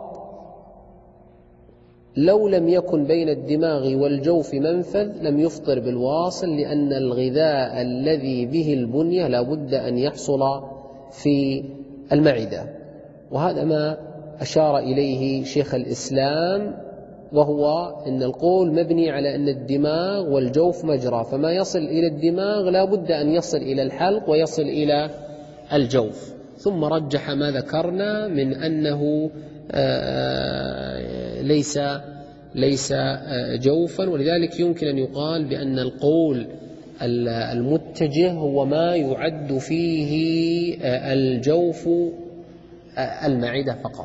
لو لم يكن بين الدماغ والجوف منفذ لم يفطر بالواصل، لأن الغذاء الذي به البنية لا بد أن يحصل في المعدة. وهذا ما أشار إليه شيخ الإسلام، وهو أن القول مبني على أن الدماغ والجوف مجرى، فما يصل إلى الدماغ لا بد أن يصل إلى الحلق ويصل إلى الجوف. ثم رجح ما ذكرنا من أنه ليس ليس جوفا، ولذلك يمكن أن يقال بأن القول المتجه هو ما يعد فيه الجوف المعدة فقط،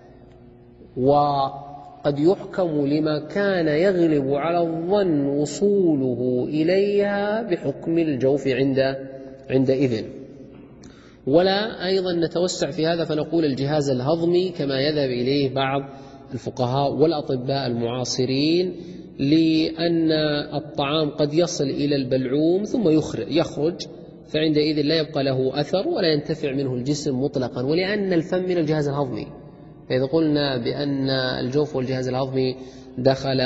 وقد يحكم لما كان يغلب على الظن وصوله إليها بحكم الجوف عند عندئذ. ولا أيضا نتوسع في هذا فنقول الجهاز الهضمي كما يذهب إليه بعض الفقهاء والأطباء المعاصرين، لأن الطعام قد يصل إلى البلعوم ثم يخرج، فعندئذ لا يبقى له أثر ولا ينتفع منه الجسم مطلقا، ولأن الفم من الجهاز الهضمي. فإذا قلنا بأن الجوف والجهاز الهضمي دخل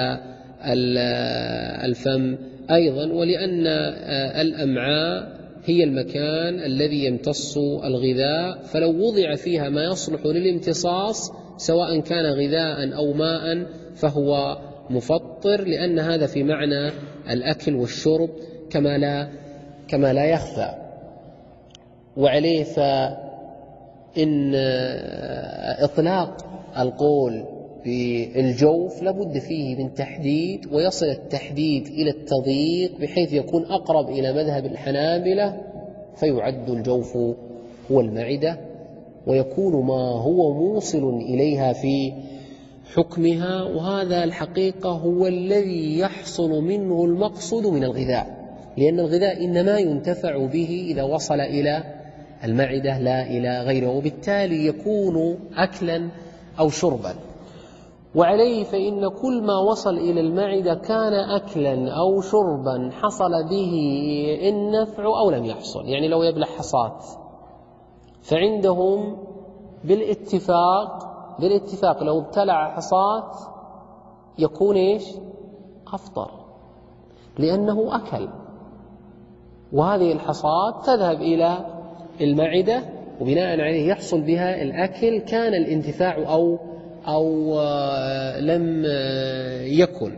الفم أيضا، ولأن الأمعاء هي المكان الذي يمتص الغذاء، فلو وضع فيها ما يصلح للامتصاص سواء كان غذاء أو ماء فهو مفطر، لأن هذا في معنى الأكل والشرب كما لا كما لا يخفى. وعليه فإن إطلاق القول بالجوف لابد فيه من تحديد، ويصل التحديد إلى التضييق بحيث يكون أقرب إلى مذهب الحنابلة، فيعد الجوف هو المعدة، ويكون ما هو موصل إليها في حكمها. وهذا الحقيقة هو الذي يحصل منه المقصود من الغذاء، لأن الغذاء إنما ينتفع به إذا وصل إلى المعدة لا إلى غيره، وبالتالي يكون أكلا أو شربا. وعليه فإن كل ما وصل إلى المعدة كان أكلا أو شربا حصل به النفع أو لم يحصل. يعني لو يبلع حصاة فعندهم بالاتفاق بالاتفاق لو ابتلع حصاة يكون إيش؟ أفطر، لأنه أكل، وهذه الحصاة تذهب إلى المعدة وبناء عليه يحصل بها الأكل، كان الانتفاع أو أو لم يكن.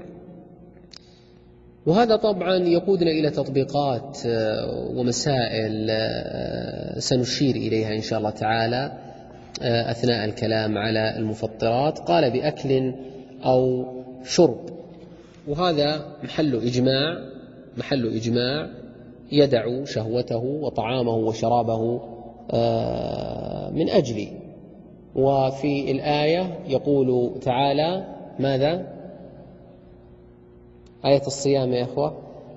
وهذا طبعا يقودنا إلى تطبيقات ومسائل سنشير إليها إن شاء الله تعالى أثناء الكلام على المفطرات. قال بأكل أو شرب، وهذا محل إجماع محل إجماع يدع شهوته وطعامه وشرابه من أجل. وفي الآية يقول تعالى ماذا؟ آية الصيام يا أخوة،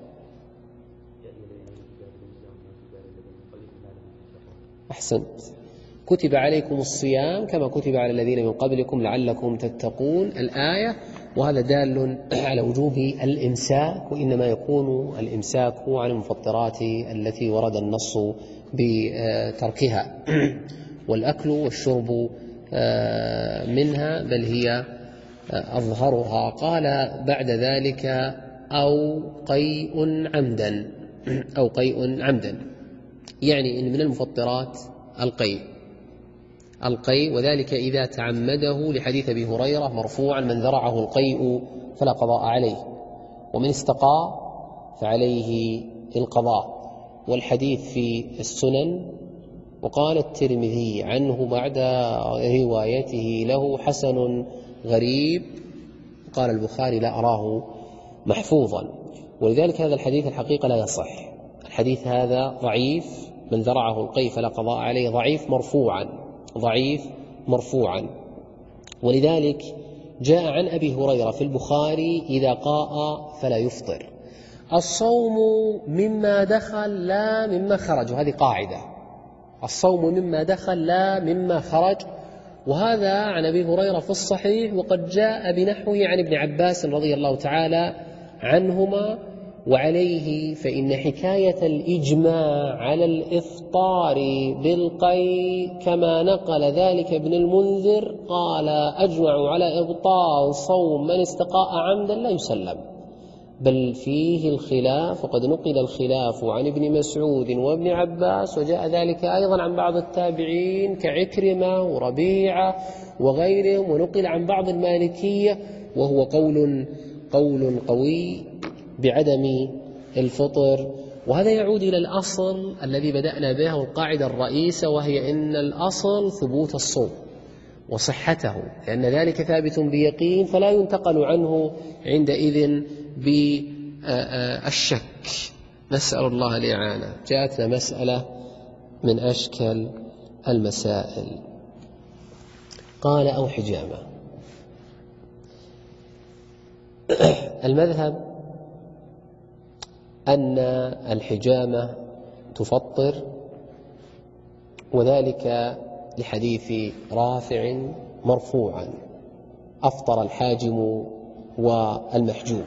أحسنت، كتب عليكم الصيام كما كتب على الذين من قبلكم لعلكم تتقون الآية. وهذا دال على وجوب الإمساك، وإنما يكون الإمساك عن المفطرات التي ورد النص بتركها، والأكل والشرب منها بل هي أظهرها. قال بعد ذلك أو قيء عمدا أو قيء عمدا، يعني إن من المفطرات القيء القيء وذلك إذا تعمده، لحديث أبي هريرة مرفوعا من ذرعه القيء فلا قضاء عليه. ومن استقى فعليه القضاء. والحديث في السنن. وقال الترمذي عنه بعد روايته له حسن غريب، قال البخاري لا أراه محفوظا، ولذلك هذا الحديث الحقيقة لا يصح. الحديث هذا ضعيف، من ذرعه القي فلا قضاء عليه، ضعيف مرفوعا، ضعيف مرفوعا. ولذلك جاء عن أبي هريرة في البخاري إذا قاء فلا يفطر. الصوم مما دخل لا مما خرج، وهذه قاعدة، الصوم مما دخل لا مما خرج. وهذا عن أبي هريرة في الصحيح، وقد جاء بنحوه عن ابن عباس رضي الله تعالى عنهما. وعليه فإن حكاية الإجماع على الإفطار بالقي كما نقل ذلك ابن المنذر قال أجمع على إبطال صوم من استقاء عمدا لا يسلم، بل فيه الخلاف، وقد نقل الخلاف عن ابن مسعود وابن عباس، وجاء ذلك أيضا عن بعض التابعين كعكرمة وربيعة وغيرهم، ونقل عن بعض المالكية، وهو قول قول قوي بعدم الفطر. وهذا يعود إلى الأصل الذي بدأنا به، والقاعدة الرئيسة، وهي أن الأصل ثبوت الصوم وصحته، لأن ذلك ثابت بيقين فلا ينتقل عنه عندئذ بالشك. نسأل الله الإعانة. جاءتنا مسألة من أشكل المسائل، قال أو حجامة. المذهب أن الحجامة تفطر، وذلك لحديث رافع مرفوعا أفطر الحاجم والمحجوم،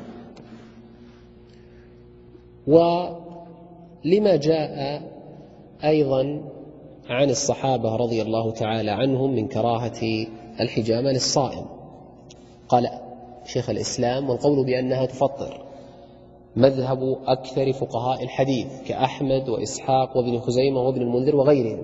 ولما جاء أيضا عن الصحابة رضي الله تعالى عنهم من كراهة الحجامة للصائم. قال شيخ الإسلام والقول بأنها تفطر مذهب أكثر فقهاء الحديث كأحمد وإسحاق وابن خزيمة وابن المنذر وغيرهم.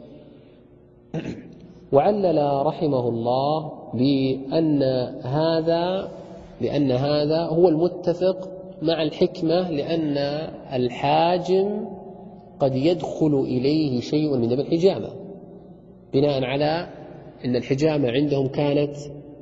وعلل رحمه الله بأن هذا بأن هذا هو المتفق مع الحكمة، لأن الحاجم قد يدخل إليه شيء من دم الحجامة، بناء على أن الحجامة عندهم كانت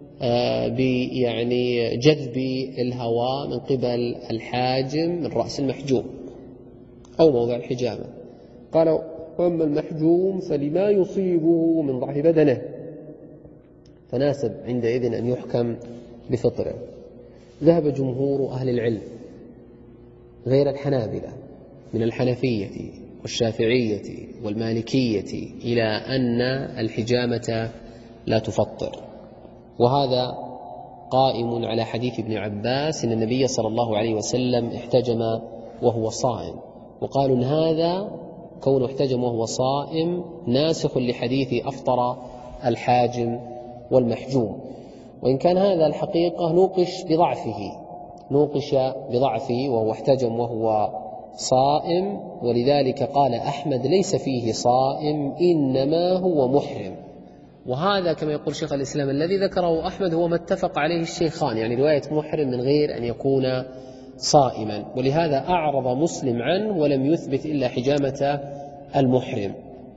يعني جذب الهواء من قبل الحاجم من رأس المحجوم أو موضع الحجامة. قالوا وأما المحجوم فلما يصيبه من ضعف بدنه، فناسب عندئذ أن يحكم بفطره. ذهب جمهور أهل العلم غير الحنابلة من الحنفية والشافعية والمالكية إلى أن الحجامة لا تفطر، وهذا قائم على حديث ابن عباس إن النبي صلى الله عليه وسلم احتجم وهو صائم، وقالوا إن هذا كونه احتجم وهو صائم ناسخ لحديث أفطر الحاجم والمحجوم. وإن كان هذا الحقيقة نوقش بضعفه نوقش بضعفه وهو احتجم وهو صائم، ولذلك قال أحمد ليس فيه صائم إنما هو محرم. وهذا كما يقول شيخ الإسلام الذي ذكره أحمد هو ما اتفق عليه الشيخان، يعني رواية محرم من غير أن يكون صائما، ولهذا أعرض مسلم عنه ولم يثبت إلا حجامة المحرم.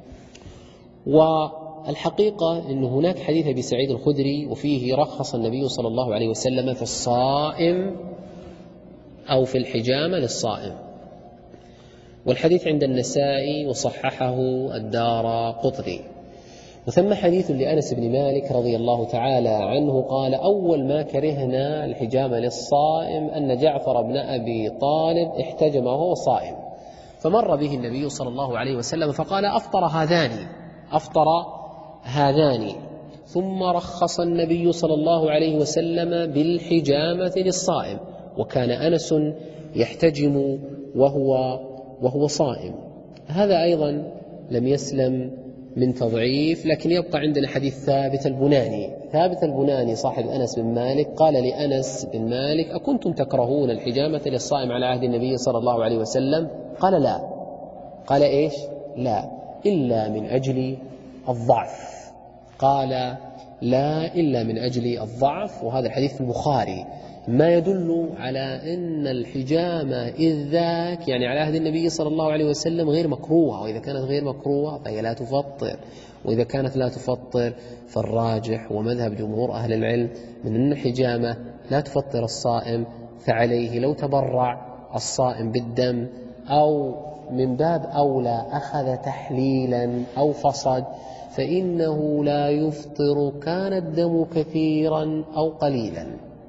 والحقيقة أن هناك حديث أبي سعيد الخدري وفيه رخص النبي صلى الله عليه وسلم في الصائم أو في الحجامة للصائم، والحديث عند النسائي وصححه الدار قطني. وثم حديث لأنس بن مالك رضي الله تعالى عنه قال أول ما كرهنا الحجامة للصائم أن جعفر بن أبي طالب احتجم وهو صائم، فمر به النبي صلى الله عليه وسلم فقال أفطر هذان أفطر هذان ثم رخص النبي صلى الله عليه وسلم بالحجامة للصائم، وكان أنس يحتجم وهو وهو صائم. هذا أيضا لم يسلم من تضعيف، لكن يبقى عندنا حديث ثابت البناني. ثابت البناني صاحب أنس بن مالك قال لأنس بن مالك أكنتم تكرهون الحجامة للصائم على عهد النبي صلى الله عليه وسلم؟ قال لا. قال إيش؟ لا، إلا من أجل الضعف. قال لا إلا من أجل الضعف، وهذا الحديث في البخاري، ما يدل على أن الحجامة إذ ذاك يعني على عهد النبي صلى الله عليه وسلم غير مكروهة، وإذا كانت غير مكروهة فهي لا تفطر، وإذا كانت لا تفطر فالراجح ومذهب جمهور أهل العلم من أن الحجامة لا تفطر الصائم، فعليه لو تبرع الصائم بالدم أو من باب أولى أخذ تحليلا أو فصد فإنه لا يفطر كان الدم كثيرا أو قليلا.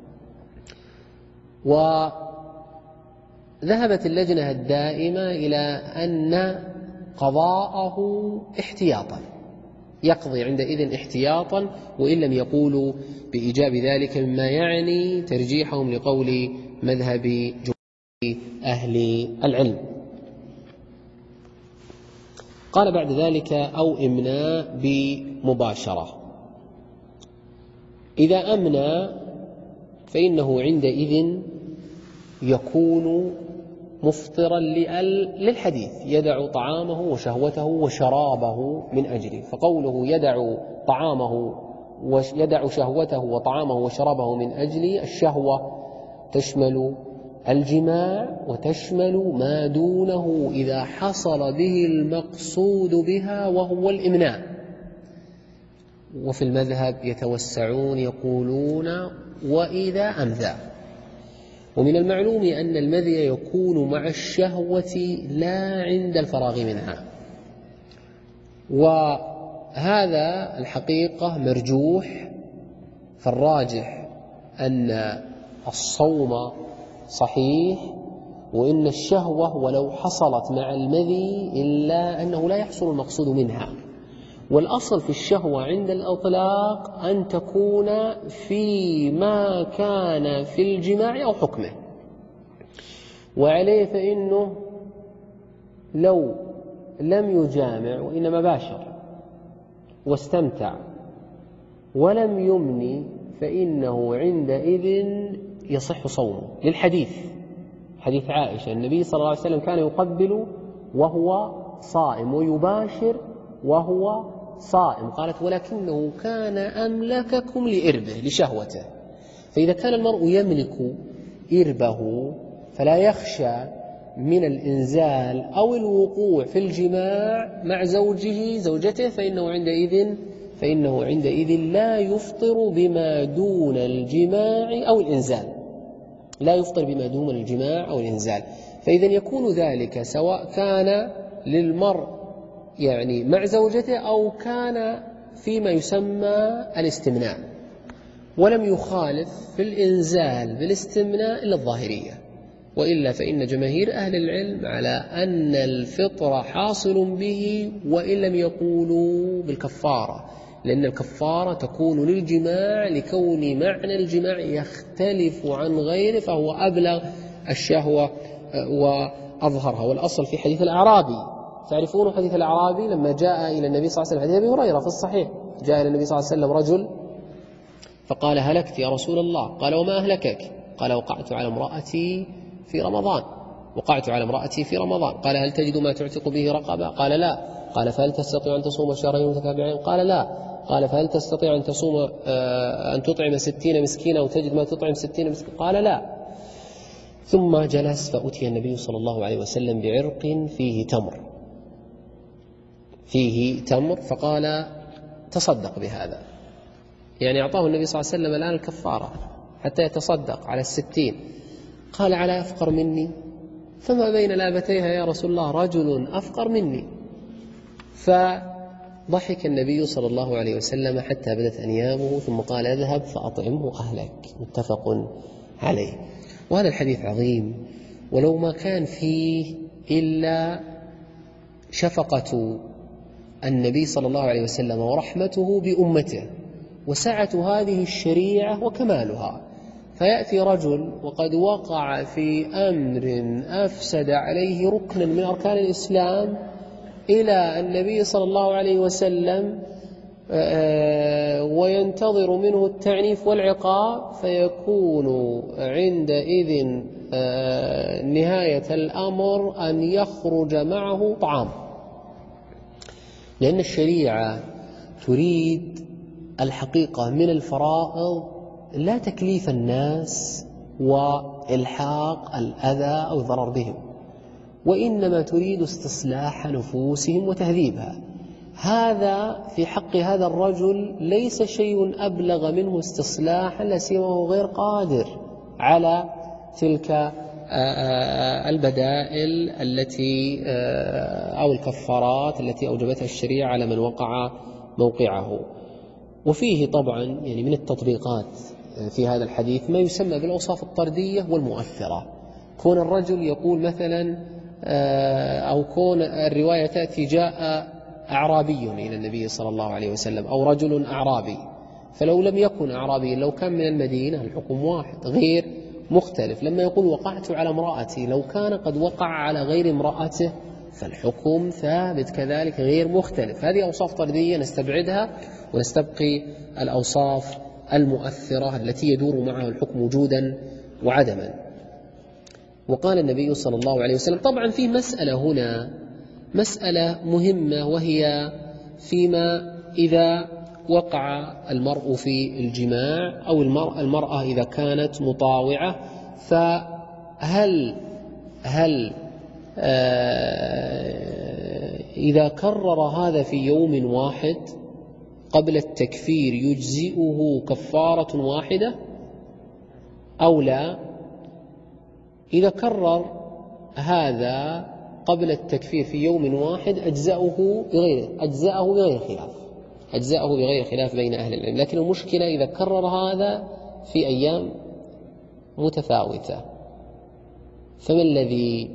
وذهبت اللجنة الدائمة إلى أن قضاءه احتياطا، يقضي عندئذ احتياطا، وإن لم يقولوا بإيجاب ذلك، مما يعني ترجيحهم لقول مذهب جمهور أهل العلم. قال بعد ذلك أو إمناء بمباشرة. إذا أمنى فإنه عندئذ يكون مفطرا للحديث، يدع طعامه وشهوته وشرابه من أجله، فقوله يدع طعامه ويدع شهوته وطعامه وشرابه من أجل الشهوة تشمل الجماع وتشمل ما دونه إذا حصل به المقصود بها وهو الإمناء. وفي المذهب يتوسعون يقولون وإذا أمذى. ومن المعلوم أن المذي يكون مع الشهوة لا عند الفراغ منها، وهذا الحقيقة مرجوح، فالراجح أن الصوم صحيح، وإن الشهوة ولو حصلت مع المذي إلا أنه لا يحصل المقصود منها، والأصل في الشهوة عند الإطلاق أن تكون فيما كان في الجماع أو حكمه، وعليه فإنه لو لم يجامع وإنما باشر واستمتع ولم يمني فإنه عندئذ يصح صومه، للحديث حديث عائشة النبي صلى الله عليه وسلم كان يقبل وهو صائم ويباشر وهو صائم، قالت ولكنه كان أملككم لإربه لشهوته. فإذا كان المرء يملك إربه فلا يخشى من الإنزال أو الوقوع في الجماع مع زوجه زوجته فإنه عندئذ فإنه عندئذ لا يفطر بما دون الجماع أو الإنزال، لا يفطر بما دون الجماع أو الإنزال. فإذا يكون ذلك سواء كان للمرء يعني مع زوجته أو كان فيما يسمى الاستمناء، ولم يخالف في الإنزال بالاستمناء إلا الظاهرية، وإلا فإن جماهير أهل العلم على أن الفطر حاصل به وإن لم يقولوا بالكفارة، لأن الكفارة تكون للجماع لكون معنى الجماع يختلف عن غيره فهو أبلغ الشهوة وأظهرها. والأصل في حديث الأعرابي، تعرفون حديث الأعرابي لما جاء إلى النبي صلى الله عليه وسلم، حديث أبي هريرة في الصحيح، جاء إلى النبي صلى الله عليه وسلم رجل فقال هلكت يا رسول الله، قال وما أهلكك؟ قال وقعت على امرأتي في رمضان وقعت على امرأتي في رمضان. قال هل تجد ما تعتق به رقبة؟ قال لا. قال فهل تستطيع أن تصوم شهرين متتابعين؟ قال لا. قال فهل تستطيع أن تصوم أن تطعم ستين مسكينا وتجد ما تطعم ستين مسكينا؟ قال لا. ثم جلس فأتي النبي صلى الله عليه وسلم بعرق فيه تمر فيه تمر فقال تصدق بهذا، يعني أعطاه النبي صلى الله عليه وسلم الآن الكفارة حتى يتصدق على الستين. قال على أفقر مني؟ فما بين لابتيها يا رسول الله رجل أفقر مني. فضحك النبي صلى الله عليه وسلم حتى بدت أنيابه ثم قال اذهب فأطعمه أهلك، متفق عليه. وهذا الحديث عظيم، ولو ما كان فيه إلا شفقة النبي صلى الله عليه وسلم ورحمته بأمته وسعة هذه الشريعة وكمالها، فيأتي رجل وقد وقع في أمر أفسد عليه ركنا من أركان الإسلام إلى النبي صلى الله عليه وسلم وينتظر منه التعنيف والعقاب، فيكون عندئذ نهاية الأمر أن يخرج معه طعام، لأن الشريعة تريد الحقيقة من الفرائض لا تكليف الناس وإلحاق الأذى أو الضرر بهم، وإنما تريد استصلاح نفوسهم وتهذيبها. هذا في حق هذا الرجل ليس شيء أبلغ منه استصلاحا، لا سيما وهو غير قادر على تلك البدائل التي أو الكفارات التي أوجبتها الشريعة على من وقع موقعه. وفيه طبعا يعني من التطبيقات في هذا الحديث ما يسمى بالأوصاف الطردية والمؤثرة. كون الرجل يقول مثلا أو كون الرواية تأتي جاء أعرابي إلى النبي صلى الله عليه وسلم أو رجل أعرابي، فلو لم يكن أعرابي لو كان من المدينة الحكم واحد غير مختلف. لما يقول وقعت على امرأتي لو كان قد وقع على غير امرأته فالحكم ثابت كذلك غير مختلف. هذه أوصاف طردية نستبعدها ونستبقي الأوصاف المؤثرة التي يدور معها الحكم وجودا وعدما. وقال النبي صلى الله عليه وسلم طبعا في مسألة هنا مسألة مهمة، وهي فيما إذا وقع المرء في الجماع أو المرأة إذا كانت مطاوعة، فهل هل آه إذا كرر هذا في يوم واحد قبل التكفير يجزئه كفارة واحدة أو لا؟ إذا كرر هذا قبل التكفير في يوم واحد أجزأه بغير أجزأه بغير خلاف أجزأه بغير خلاف بين أهل العلم. لكن المشكلة إذا كرر هذا في أيام متفاوتة، فما الذي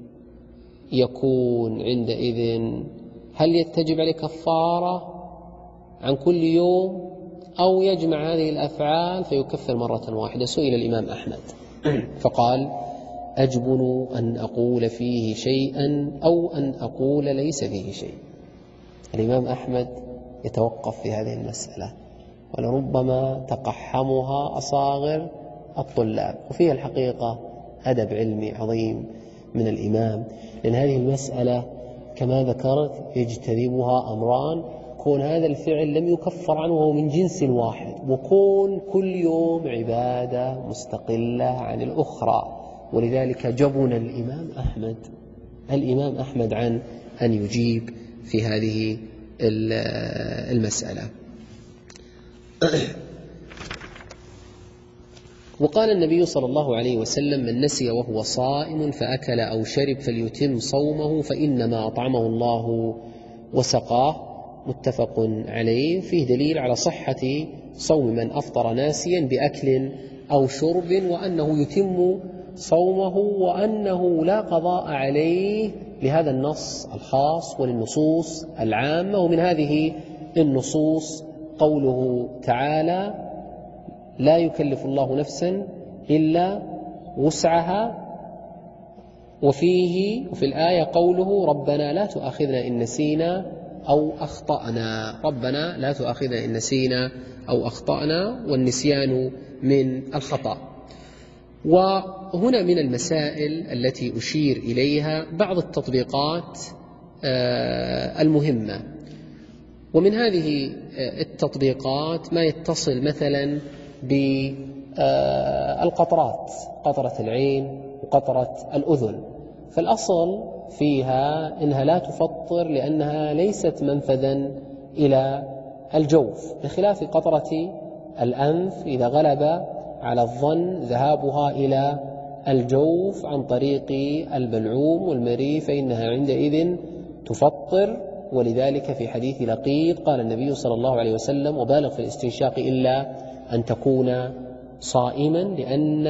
يكون عندئذ؟ هل يتجب عليه كفارة عن كل يوم أو يجمع هذه الأفعال فيكفر مرة واحدة؟ سئل الإمام أحمد فقال أجبن أن أقول فيه شيئا أو أن أقول ليس فيه شيء. الإمام أحمد يتوقف في هذه المسألة، ولربما تقحمها أصاغر الطلاب، وفيها الحقيقة أدب علمي عظيم من الإمام، لأن هذه المسألة كما ذكرت يجتذبها أمران: كون هذا الفعل لم يكفر عنه وهو من جنس واحد، وكون كل يوم عبادة مستقلة عن الأخرى. ولذلك جبن الإمام أحمد الإمام أحمد عن أن يجيب في هذه المسألة. وقال النبي صلى الله عليه وسلم: من نسي وهو صائم فأكل أو شرب فليتم صومه فإنما أطعمه الله وسقاه. متفق عليه. فيه دليل على صحة صوم من أفطر ناسيا بأكل أو شرب، وأنه يتم صومه، وأنه لا قضاء عليه لهذا النص الخاص وللنصوص العامة. ومن هذه النصوص قوله تعالى: لا يكلف الله نفسا إلا وسعها. وفيه وفي الآية قوله: ربنا لا تؤاخذنا إن نسينا أو أخطأنا. ربنا لا تؤاخذنا إن نسينا أو أخطأنا، والنسيان من الخطأ. وهنا من المسائل التي أشير إليها بعض التطبيقات المهمة. ومن هذه التطبيقات ما يتصل مثلا بالقطرات، قطرة العين وقطرة الأذن. فالأصل فيها إنها لا تفطر لأنها ليست منفذا إلى الجوف، بخلاف قطرة الأنف إذا غلب على الظن ذهابها إلى الجوف عن طريق البلعوم والمريء فإنها عندئذ تفطر. ولذلك في حديث لقيط قال النبي صلى الله عليه وسلم: وبالغ في الاستنشاق إلا أن تكون صائما، لأن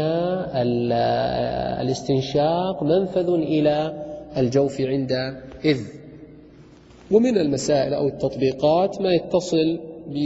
الاستنشاق منفذ إلى الجوف عندئذ. ومن المسائل أو التطبيقات ما يتصل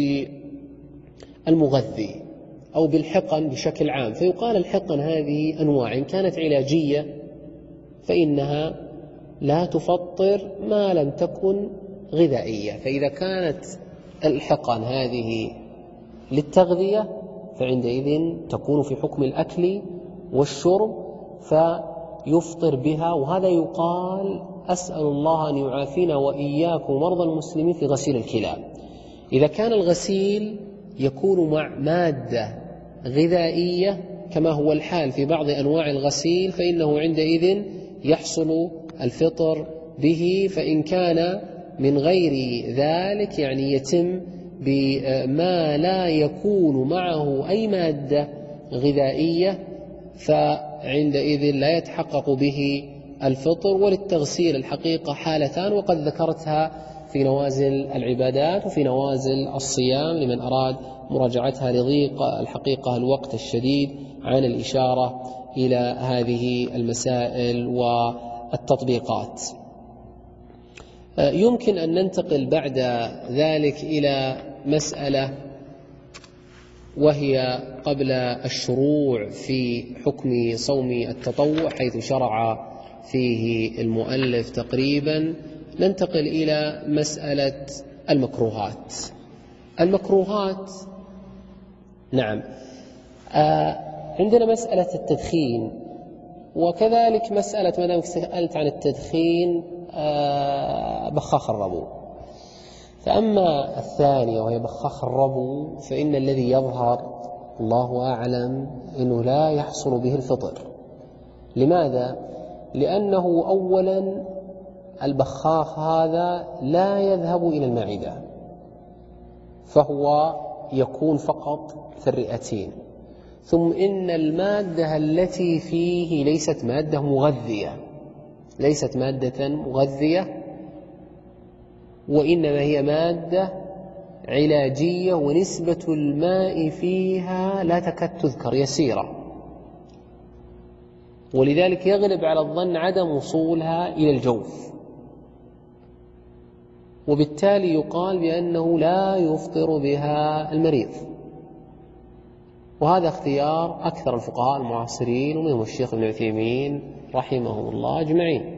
بالمغذي أو بالحقن بشكل عام. فيقال الحقن هذه أنواع، إن كانت علاجية فإنها لا تفطر ما لم تكن غذائية. فإذا كانت الحقن هذه للتغذية فعندئذ تكون في حكم الأكل والشرب فيفطر بها. وهذا يقال: أسأل الله أن يعافينا وإياكم مرضى المسلمين في غسيل الكلى. إذا كان الغسيل يكون مع مادة غذائية كما هو الحال في بعض أنواع الغسيل، فإنه عندئذ يحصل الفطر به. فإن كان من غير ذلك يعني يتم بما لا يكون معه أي مادة غذائية، فعندئذ لا يتحقق به الفطر. وللتغسيل الحقيقة حالتان، وقد ذكرتها في نوازل العبادات وفي نوازل الصيام لمن أراد مراجعتها لضيق الحقيقة الوقت الشديد عن الإشارة إلى هذه المسائل والتطبيقات. يمكن أن ننتقل بعد ذلك إلى مسألة وهي قبل الشروع في حكم صوم التطوع، حيث شرع فيه المؤلف تقريبا. ننتقل إلى مسألة المكروهات. المكروهات نعم، آه عندنا مسألة التدخين، وكذلك مسألة ما دام سألت عن التدخين آه بخاخ الربو. فأما الثانية وهي بخاخ الربو فإن الذي يظهر الله أعلم أنه لا يحصل به الفطر. لماذا؟ لأنه أولا البخاخ هذا لا يذهب إلى المعدة، فهو يكون فقط في الرئتين. ثم إن المادة التي فيه ليست مادة مغذية، ليست مادة مغذية وإنما هي مادة علاجية، ونسبة الماء فيها لا تكاد تذكر، يسيرة، ولذلك يغلب على الظن عدم وصولها إلى الجوف، وبالتالي يقال بأنه لا يفطر بها المريض. وهذا اختيار أكثر الفقهاء المعاصرين ومنهم الشيخ ابن عثيمين رحمه الله أجمعين.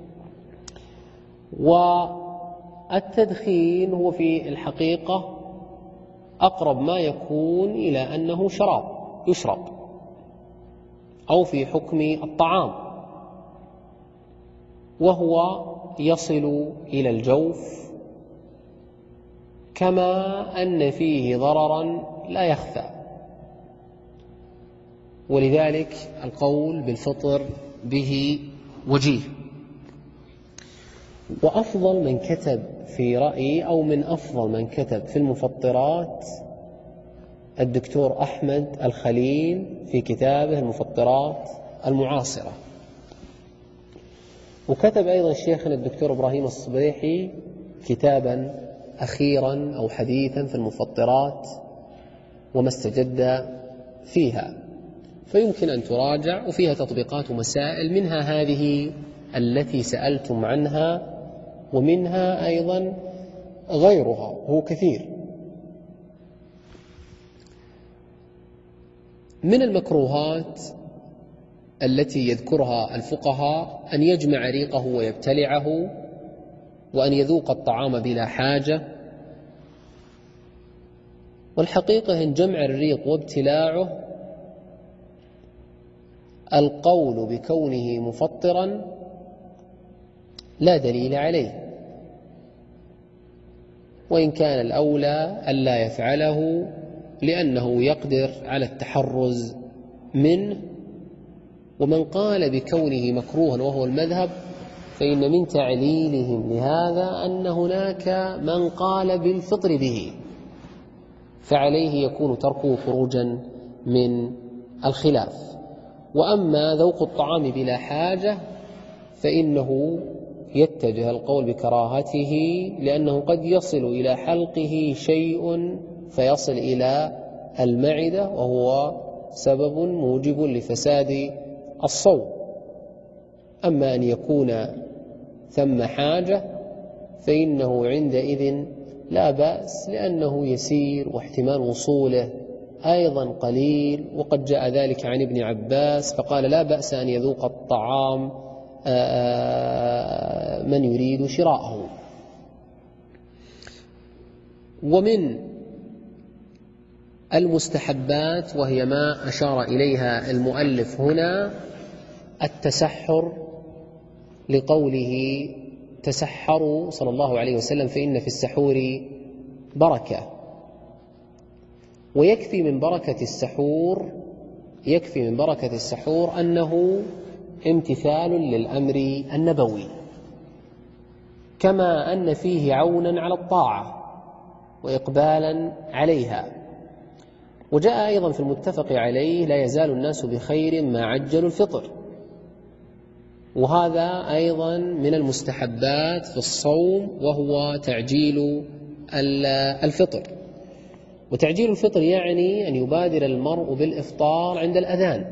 والتدخين هو في الحقيقة أقرب ما يكون إلى أنه شراب يشرب أو في حكم الطعام، وهو يصل إلى الجوف، كما أن فيه ضررا لا يخفى. ولذلك القول بالفطر به وجيه. وأفضل من كتب في رأيي أو من أفضل من كتب في المفطرات الدكتور أحمد الخليل في كتابه المفطرات المعاصرة، وكتب أيضا شيخنا الدكتور إبراهيم الصبيحي كتابا أخيرا أو حديثا في المفطرات وما استجد فيها، فيمكن أن تراجع، وفيها تطبيقات ومسائل، منها هذه التي سألتم عنها، ومنها أيضا غيرها، هو كثير. من المكروهات التي يذكرها الفقهاء أن يجمع ريقه ويبتلعه، وأن يذوق الطعام بلا حاجة. والحقيقة إن جمع الريق وابتلاعه القول بكونه مفطرا لا دليل عليه، وإن كان الأولى ألا يفعله لأنه يقدر على التحرز منه. ومن قال بكونه مكروها وهو المذهب فإن من تعليلهم لهذا أن هناك من قال بالفطر به، فعليه يكون تركه خروجا من الخلاف. وأما ذوق الطعام بلا حاجة فإنه يتجه القول بكراهته، لأنه قد يصل إلى حلقه شيء فيصل إلى المعدة، وهو سبب موجب لفساد الصوم. أما أن يكون ثم حاجة فإنه عندئذ لا بأس، لأنه يسير واحتمال وصوله أيضا قليل. وقد جاء ذلك عن ابن عباس فقال لا بأس أن يذوق الطعام من يريد شراءه. ومن المستحبات وهي ما أشار إليها المؤلف هنا التسحر، لقوله تسحروا صلى الله عليه وسلم فإن في السحور بركة. ويكفي من بركة السحور يكفي من بركة السحور أنه امتثال للأمر النبوي، كما أن فيه عونا على الطاعة وإقبالا عليها. وجاء أيضا في المتفق عليه: لا يزال الناس بخير ما عجلوا الفطر. وهذا أيضا من المستحبات في الصوم، وهو تعجيل الفطر. وتعجيل الفطر يعني أن يبادر المرء بالإفطار عند الأذان،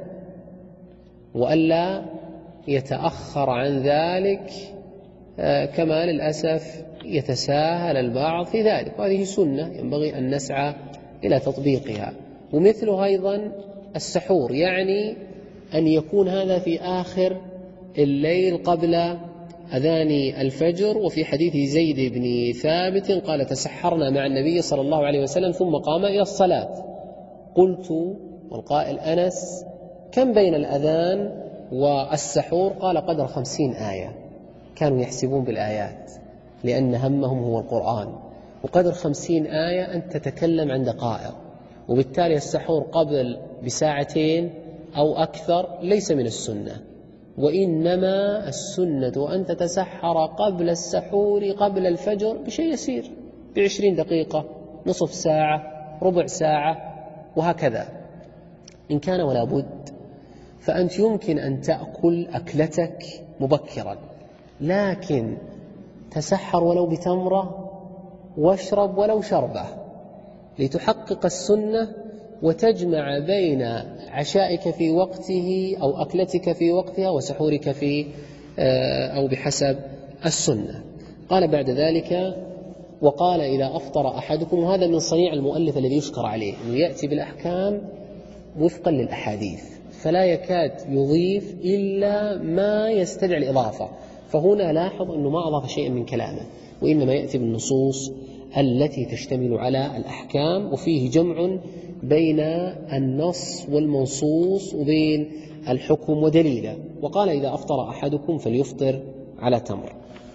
وألا يتأخر عن ذلك كما للأسف يتساهل البعض في ذلك، وهذه سنة ينبغي أن نسعى إلى تطبيقها. ومثله أيضا السحور، يعني أن يكون هذا في آخر الليل قبل أذان الفجر. وفي حديث زيد بن ثابت قال: تسحرنا مع النبي صلى الله عليه وسلم ثم قام إلى الصلاة. قلت، والقائل أنس: كم بين الأذان والسحور؟ قال: قدر خمسين آية. كانوا يحسبون بالآيات لأن همهم هو القرآن. وقدر خمسين آية أن تتكلم عن دقائق، وبالتالي السحور قبل بساعتين أو أكثر ليس من السنة، وإنما السنة أن تتسحر قبل السحور قبل الفجر بشيء يسير، بعشرين دقيقة، نصف ساعة، ربع ساعة، وهكذا. إن كان ولا بد فأنت يمكن أن تأكل أكلتك مبكرا، لكن تسحر ولو بتمرة، واشرب ولو شربة، لتحقق السنة وتجمع بين عشائك في وقته أو أكلتك في وقتها وسحورك في أو بحسب السنة. قال بعد ذلك: وقال: إذا أفطر أحدكم. وهذا من صنيع المؤلف الذي يشكر عليه، أنه يأتي بالأحكام وفقا للأحاديث، فلا يكاد يضيف إلا ما يستدعي الإضافة. فهنا لاحظ أنه ما أضاف شيئا من كلامه، وإنما يأتي بالنصوص التي تشتمل على الأحكام، وفيه جمع بين النص والمنصوص وبين الحكم ودليله. وقال: إذا أفطر أحدكم فليفطر على تمر.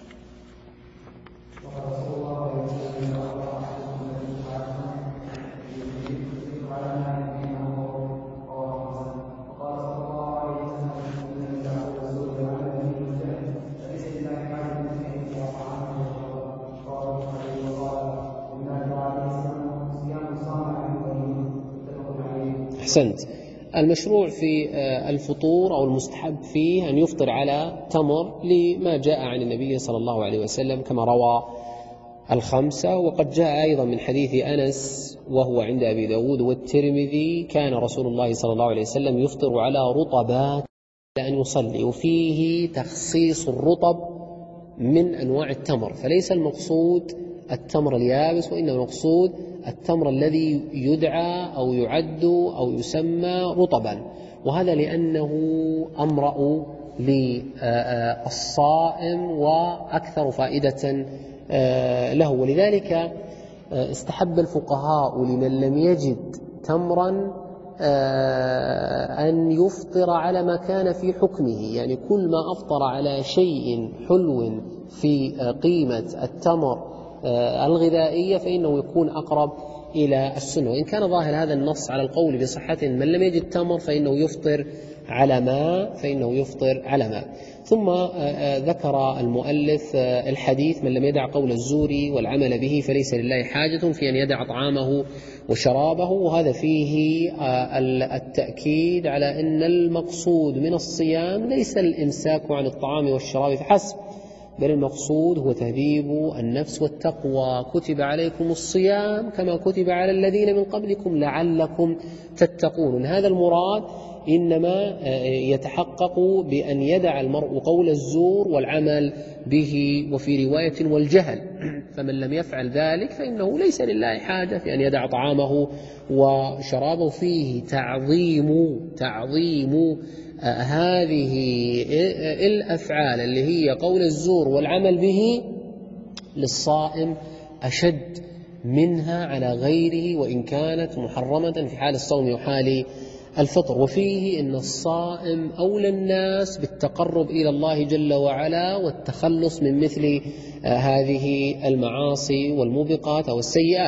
أحسنت. المشروع في الفطور أو المستحب فيه أن يفطر على تمر، لما جاء عن النبي صلى الله عليه وسلم كما روى الخمسة. وقد جاء أيضا من حديث أنس وهو عند أبي داود والترمذي: كان رسول الله صلى الله عليه وسلم يفطر على رطبات أن يصلي. وفيه تخصيص الرطب من أنواع التمر، فليس المقصود التمر اليابس، وإنما المقصود التمر الذي يدعى أو يعد أو يسمى رطبا. وهذا لأنه أمرأ للصائم وأكثر فائدة له. ولذلك استحب الفقهاء لمن لم يجد تمرا أن يفطر على ما كان في حكمه، يعني كل ما أفطر على شيء حلو في قيمة التمر الغذائية فإنه يكون أقرب إلى السنة. وإن كان ظاهر هذا النص على القول بصحته، من لم يجد تمر فإنه يفطر على ماء فإنه يفطر على ماء. ثم ذكر المؤلف الحديث: من لم يدع قول الزور والعمل به فليس لله حاجة في أن يدع طعامه وشرابه. وهذا فيه التأكيد على أن المقصود من الصيام ليس الإمساك عن الطعام والشراب فحسب، بل المقصود هو تهذيب النفس والتقوى. كتب عليكم الصيام كما كتب على الذين من قبلكم لعلكم تتقون. هذا المراد إنما يتحقق بأن يدع المرء قول الزور والعمل به، وفي رواية والجهل. فمن لم يفعل ذلك فإنه ليس لله حاجة في أن يدع طعامه وشرابه. فيه تعظيم تعظيم هذه الأفعال اللي هي قول الزور والعمل به للصائم أشد منها على غيره، وإن كانت محرمة في حال الصوم وحال الفطر. وفيه إن الصائم أولى الناس بالتقرب إلى الله جل وعلا والتخلص من مثل هذه المعاصي والموبقات أو السيئات.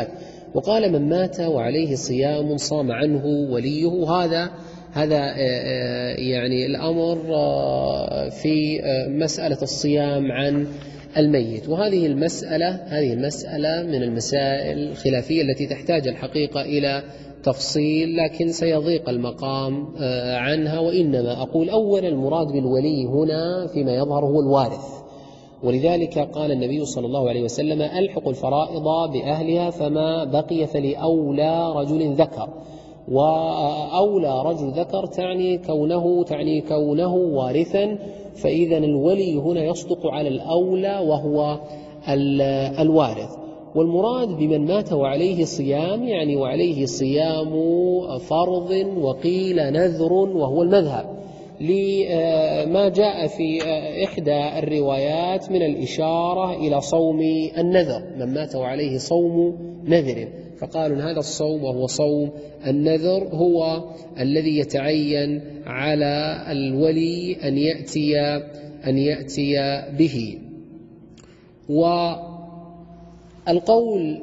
وقال من مات وعليه صيام صام عنه وليه. هذا هذا يعني الأمر في مسألة الصيام عن الميت. وهذه المسألة هذه المسألة من المسائل الخلافية التي تحتاج الحقيقة إلى تفصيل، لكن سيضيق المقام عنها. وإنما أقول أولا المراد بالولي هنا فيما يظهر هو الوارث، ولذلك قال النبي صلى الله عليه وسلم ألحق الفرائض بأهلها فما بقي فلأولى رجل ذكر. وأولى رجل ذكر تعني كونه تعني كونه وارثا، فإذا الولي هنا يصدق على الأولى وهو الوارث. والمراد بمن مات وعليه صيام يعني وعليه صيام فرض وقيل نذر، وهو المذهب لما جاء في إحدى الروايات من الإشارة إلى صوم النذر، من مات وعليه صوم نذر، فقالوا إن هذا الصوم وهو صوم النذر هو الذي يتعين على الولي أن يأتي أن يأتي به. والقول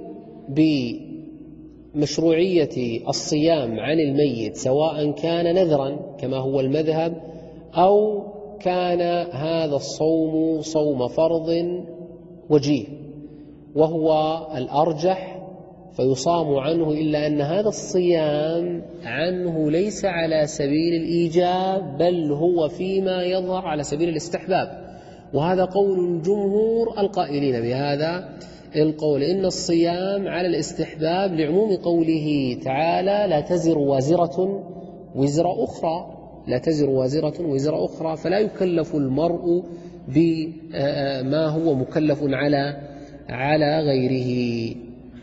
بمشروعية الصيام عن الميت سواء كان نذرا كما هو المذهب أو كان هذا الصوم صوم فرض وجيه وهو الأرجح فيصام عنه، إلا أن هذا الصيام عنه ليس على سبيل الإيجاب بل هو فيما يظهر على سبيل الاستحباب. وهذا قول جمهور القائلين بهذا القول، إن الصيام على الاستحباب لعموم قوله تعالى لا تزر وازرة وزر أخرى لا تزر وازرة وزر أخرى، فلا يكلف المرء بما هو مكلف على على غيره.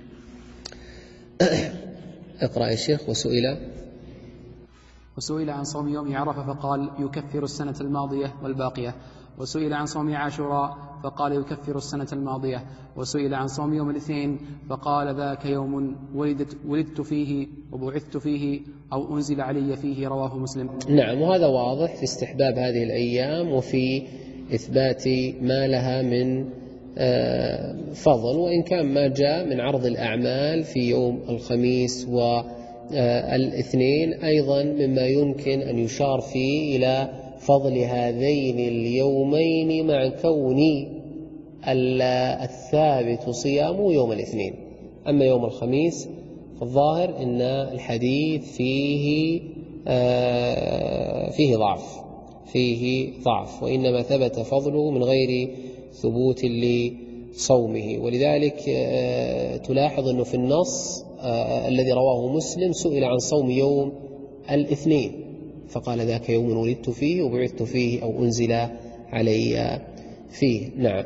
اقرأ يا شيخ. وسئل وسئل عن صوم يوم عرفة فقال يكفر السنة الماضية والباقية. وسئل عن صوم عاشوراء فقال يكفر السنة الماضية. وسئل عن صوم يوم الاثنين فقال ذاك يوم ولدت, ولدت فيه وبعثت فيه أو أنزل علي فيه، رواه مسلم. نعم، وهذا واضح في استحباب هذه الأيام وفي إثبات ما لها من فضل، وإن كان ما جاء من عرض الأعمال في يوم الخميس والاثنين أيضا مما يمكن أن يشار فيه إلى فضل هذين اليومين مع كون الثابت صيامه يوم الاثنين. أما يوم الخميس فالظاهر أن الحديث فيه فيه ضعف فيه ضعف وإنما ثبت فضله من غير ثبوت لصومه. ولذلك تلاحظ أنه في النص الذي رواه مسلم سئل عن صوم يوم الاثنين فقال ذاك يوم ولدت فيه وبعثت فيه أو أنزل علي فيه. نعم.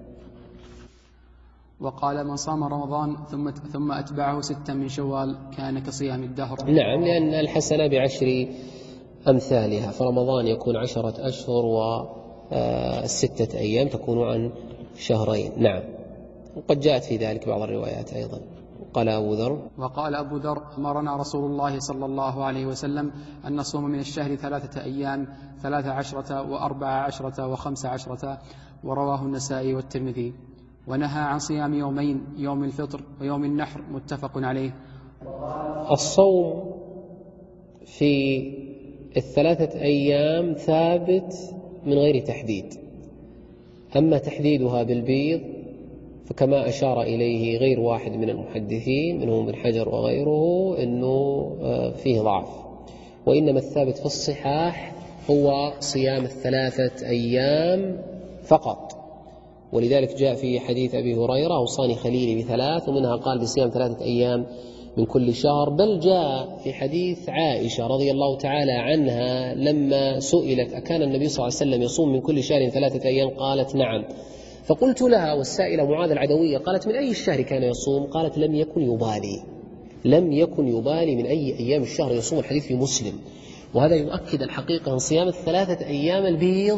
وقال من صام رمضان ثم ثم أتبعه ستا من شوال كان كصيام الدهر. نعم، لأن الحسنة بعشر أمثالها، فرمضان يكون عشرة أشهر وستة أيام تكون عن شهرين. نعم، وقد جاءت في ذلك بعض الروايات أيضا. قال أبو ذر وقال أبو ذر أمرنا رسول الله صلى الله عليه وسلم أن نصوم من الشهر ثلاثة أيام، ثلاث عشرة وأربع عشرة وخمس عشرة، ورواه النسائي والترمذي. ونهى عن صيام يومين، يوم الفطر ويوم النحر، متفق عليه. الصوم في الثلاثة أيام ثابت من غير تحديد، أما تحديدها بالبيض فكما أشار إليه غير واحد من المحدثين منهم ابن حجر وغيره أنه فيه ضعف، وإنما الثابت في الصحاح هو صيام الثلاثة أيام فقط. ولذلك جاء في حديث أبي هريرة أوصاني خليلي بثلاث، ومنها قال بصيام ثلاثة أيام من كل شهر. بل جاء في حديث عائشة رضي الله تعالى عنها لما سئلت أكان النبي صلى الله عليه وسلم يصوم من كل شهر ثلاثة أيام قالت نعم، فقلت لها والسائلة معاذ العدوية قالت من أي الشهر كان يصوم؟ قالت لم يكن يبالي لم يكن يبالي من أي أيام الشهر يصوم. الحديث في مسلم. وهذا يؤكد الحقيقة أن صيام الثلاثة أيام البيض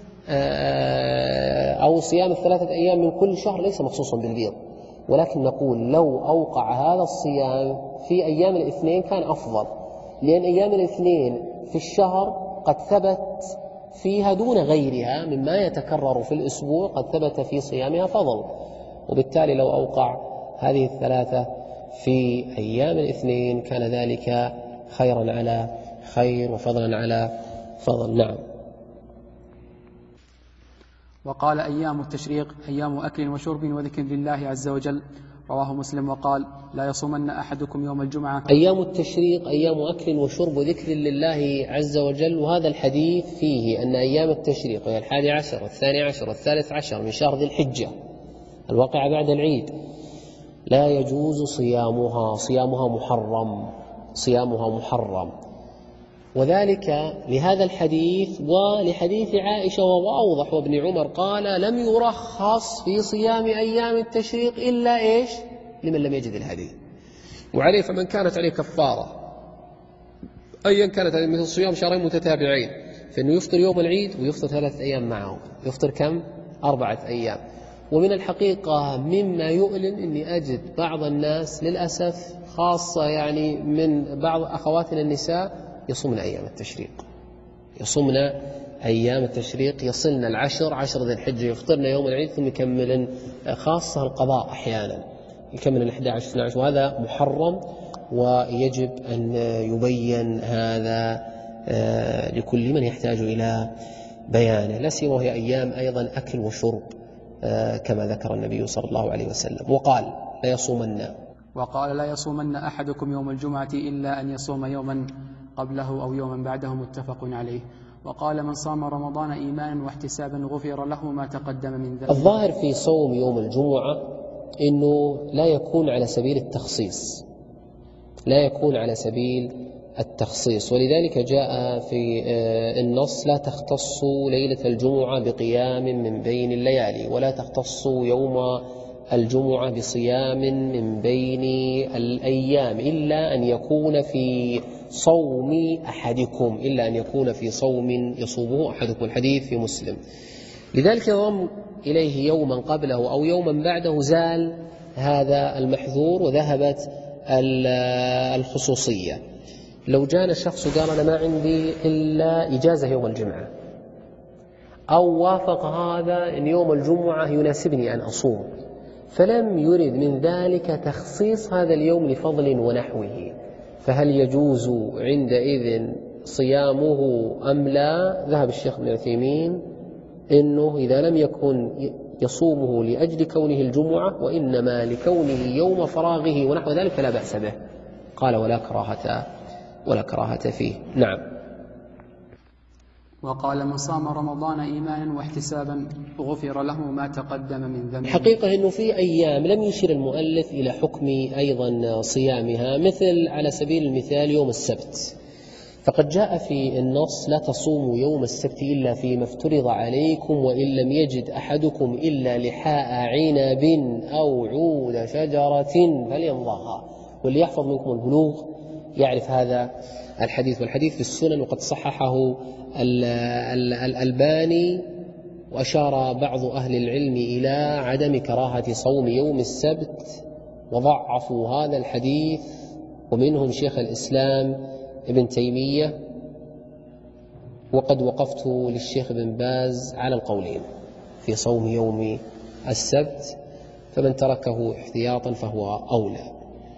أو صيام الثلاثة أيام من كل شهر ليس مخصوصا بالبيض، ولكن نقول لو أوقع هذا الصيام في أيام الاثنين كان أفضل، لأن أيام الاثنين في الشهر قد ثبت فيها دون غيرها مما يتكرر في الأسبوع قد ثبت في صيامها فضل، وبالتالي لو أوقع هذه الثلاثة في أيام الاثنين كان ذلك خيرا على خير وفضلا على فضل. نعم. وقال أيام التشريق أيام أكل وشرب وذكر لله عز وجل. رواه مسلم وقال لا يصومن أحدكم يوم الجمعة. أيام التشريق أيام أكل وشرب وذكر لله عز وجل. وهذا الحديث فيه أن أيام التشريق وهي الحادي عشر والثاني عشر والثالث عشر من شهر ذي الحجة الواقع بعد العيد لا يجوز صيامها، صيامها محرم، صيامها محرم. وذلك لهذا الحديث ولحديث عائشة وهو أوضح، وابن عمر قال لم يرخص في صيام أيام التشريق إلا إيش؟ لمن لم يجد الهدي. وعليه فمن كانت عليه كفارة أيا كانت مثل صيام شهرين متتابعين فإنه يفطر يوم العيد ويفطر ثلاثة أيام معه، يفطر كم؟ أربعة أيام. ومن الحقيقة مما يؤلم أني أجد بعض الناس للأسف خاصة يعني من بعض أخواتنا النساء يصومن أيام التشريق، يصومن أيام التشريق، يصلن العشر عشر ذي الحجة يفطرن يوم العيد ثم يكملن خاصة القضاء أحيانا يكمل الأحد عشر اثنا عشر، وهذا محرم ويجب أن يبين هذا لكل من يحتاج إلى بيانه، لا سيما وهي أيام أيضا أكل وشرب كما ذكر النبي صلى الله عليه وسلم. وقال لا يصومن وقال لا يصومن أحدكم يوم الجمعة إلا أن يصوم يوما قبله أو يوما بعده متفق عليه. وقال من صام رمضان إيمانا واحتسابا غفر له ما تقدم من ذنبه. الظاهر في صوم يوم الجمعة إنه لا يكون على سبيل التخصيص، لا يكون على سبيل التخصيص، ولذلك جاء في النص لا تختصوا ليلة الجمعة بقيام من بين الليالي، ولا تختصوا يوم الجمعة بصيام من بين الأيام إلا أن يكون في صوم أحدكم، إلا أن يكون في صوم يصومه أحدكم، الحديث في مسلم. لذلك ضم إليه يوما قبله أو يوما بعده زال هذا المحذور وذهبت الخصوصية. لو جاءنا شخص قال أنا ما عندي إلا إجازة يوم الجمعة، أو وافق هذا أن يوم الجمعة يناسبني أن أصوم، فلم يرد من ذلك تخصيص هذا اليوم لفضل ونحوه، فهل يجوز عندئذ صيامه أم لا؟ ذهب الشيخ ابن عثيمين إنه إذا لم يكن يصومه لأجل كونه الجمعة وإنما لكونه يوم فراغه ونحو ذلك فلا بأس به. قال ولا كراهة ولا كراهة فيه. نعم. وقال من صام رمضان إيمانا واحتسابا غفر له ما تقدم من ذنبه. الحقيقة أنه في أيام لم يشير المؤلف إلى حكم أيضا صيامها، مثل على سبيل المثال يوم السبت، فقد جاء في النص لا تصوموا يوم السبت إلا فيما افترض عليكم وإن لم يجد أحدكم إلا لحاء عنب أو عود شجرة فليمضغها. واللي يحفظ منكم البلوغ يعرف هذا الحديث، والحديث في السنن وقد صححه الألباني، وأشار بعض أهل العلم إلى عدم كراهة صوم يوم السبت وضعفوا هذا الحديث، ومنهم شيخ الإسلام ابن تيمية، وقد وقفت للشيخ ابن باز على القولين في صوم يوم السبت، فمن تركه احتياطا فهو أولى.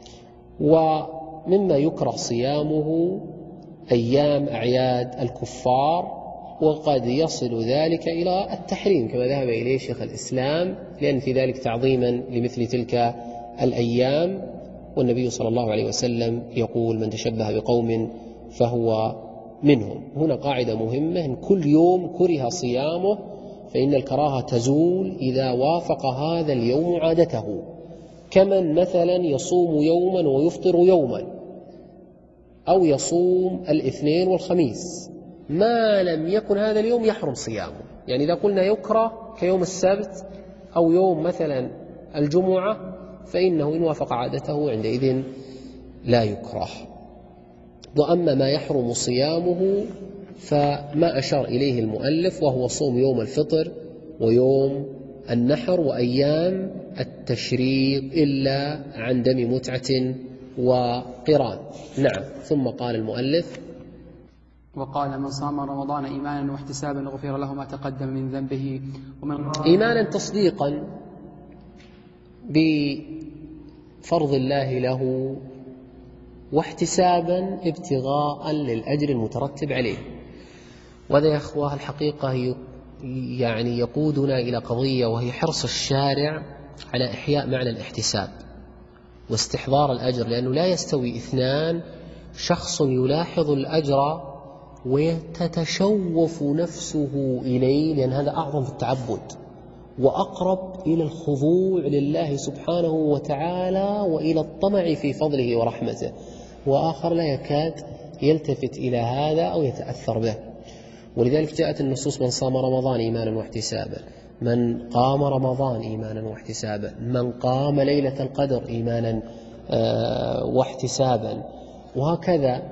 ومما يكره صيامه أيام أعياد الكفار، وقد يصل ذلك إلى التحريم كما ذهب إليه شيخ الإسلام، لأن في ذلك تعظيما لمثل تلك الأيام، والنبي صلى الله عليه وسلم يقول من تشبه بقوم فهو منهم. هنا قاعدة مهمة، إن كل يوم كره صيامه فإن الكراهة تزول إذا وافق هذا اليوم عادته، كمن مثلا يصوم يوما ويفطر يوما، أو يصوم الاثنين والخميس، ما لم يكن هذا اليوم يحرم صيامه. يعني إذا قلنا يكره كيوم السبت أو يوم مثلا الجمعة فإنه إن وافق عادته عندئذ لا يكره. وأما ما يحرم صيامه فما أشار إليه المؤلف، وهو صوم يوم الفطر ويوم النحر وأيام التشريق إلا عن دم متعة وقران. نعم. ثم قال المؤلف وقال من صام رمضان إيمانا واحتسابا غفر له ما تقدم من ذنبه. ومن إيمانا تصديقا فرض الله له واحتسابا ابتغاء للأجر المترتب عليه. وهذا يا أخوة الحقيقة يعني يقودنا إلى قضية، وهي حرص الشارع على إحياء معنى الاحتساب واستحضار الأجر، لأنه لا يستوي اثنان: شخص يلاحظ الأجر وتتشوف نفسه إليه، لأن هذا أعظم في التعبد وأقرب إلى الخضوع لله سبحانه وتعالى وإلى الطمع في فضله ورحمته، وآخر لا يكاد يلتفت إلى هذا أو يتأثر به. ولذلك جاءت النصوص: من صام رمضان إيمانا واحتسابا، من قام رمضان إيمانا واحتسابا، من قام ليلة القدر إيمانا واحتسابا. وهكذا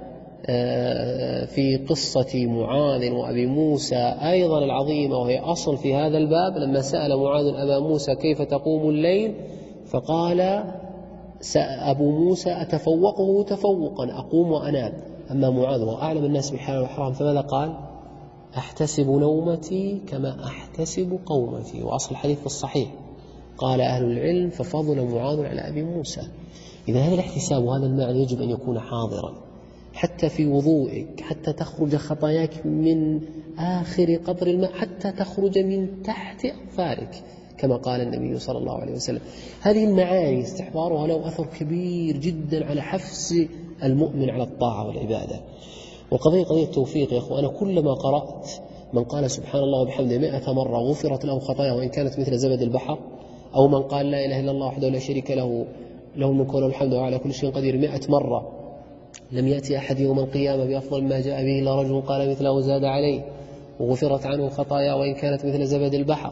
في قصة معاذ وأبي موسى أيضا العظيمة، وهي أصل في هذا الباب، لما سأل معاذ أبا موسى كيف تقوم الليل، فقال أبو موسى: أتفوقه تفوقا، أقوم وأنام. أما معاذ وهو أعلم الناس بحلال وحرام، فماذا قال؟ أحتسب نومتي كما أحتسب قومتي. وأصل الحديث في الصحيح. قال أهل العلم: ففضل معاذ على أبي موسى. إذا هذا الاحتساب وهذا المعنى يجب أن يكون حاضرا حتى في وضوئك، حتى تخرج خطاياك من آخر قطر الماء، حتى تخرج من تحت أظفارك، كما قال النبي صلى الله عليه وسلم. هذه المعاني استحضارها له أثر كبير جدا على حفز المؤمن على الطاعة والعبادة. وقضية قضية التوفيق يا أخوة، أنا كلما قرأت من قال سبحان الله وبحمده مئة مرة غفرت له خطاياه وإن كانت مثل زبد البحر، أو من قال لا إله إلا الله وحده لا شريك له له الملك وله الحمد وهو على كل شيء قدير مئة مرة، لم يأتي أحد يوم القيامة بأفضل ما جاء به إلا رجل قال مثله زاد عليه، وغفرت عنه خطايا وإن كانت مثل زبد البحر،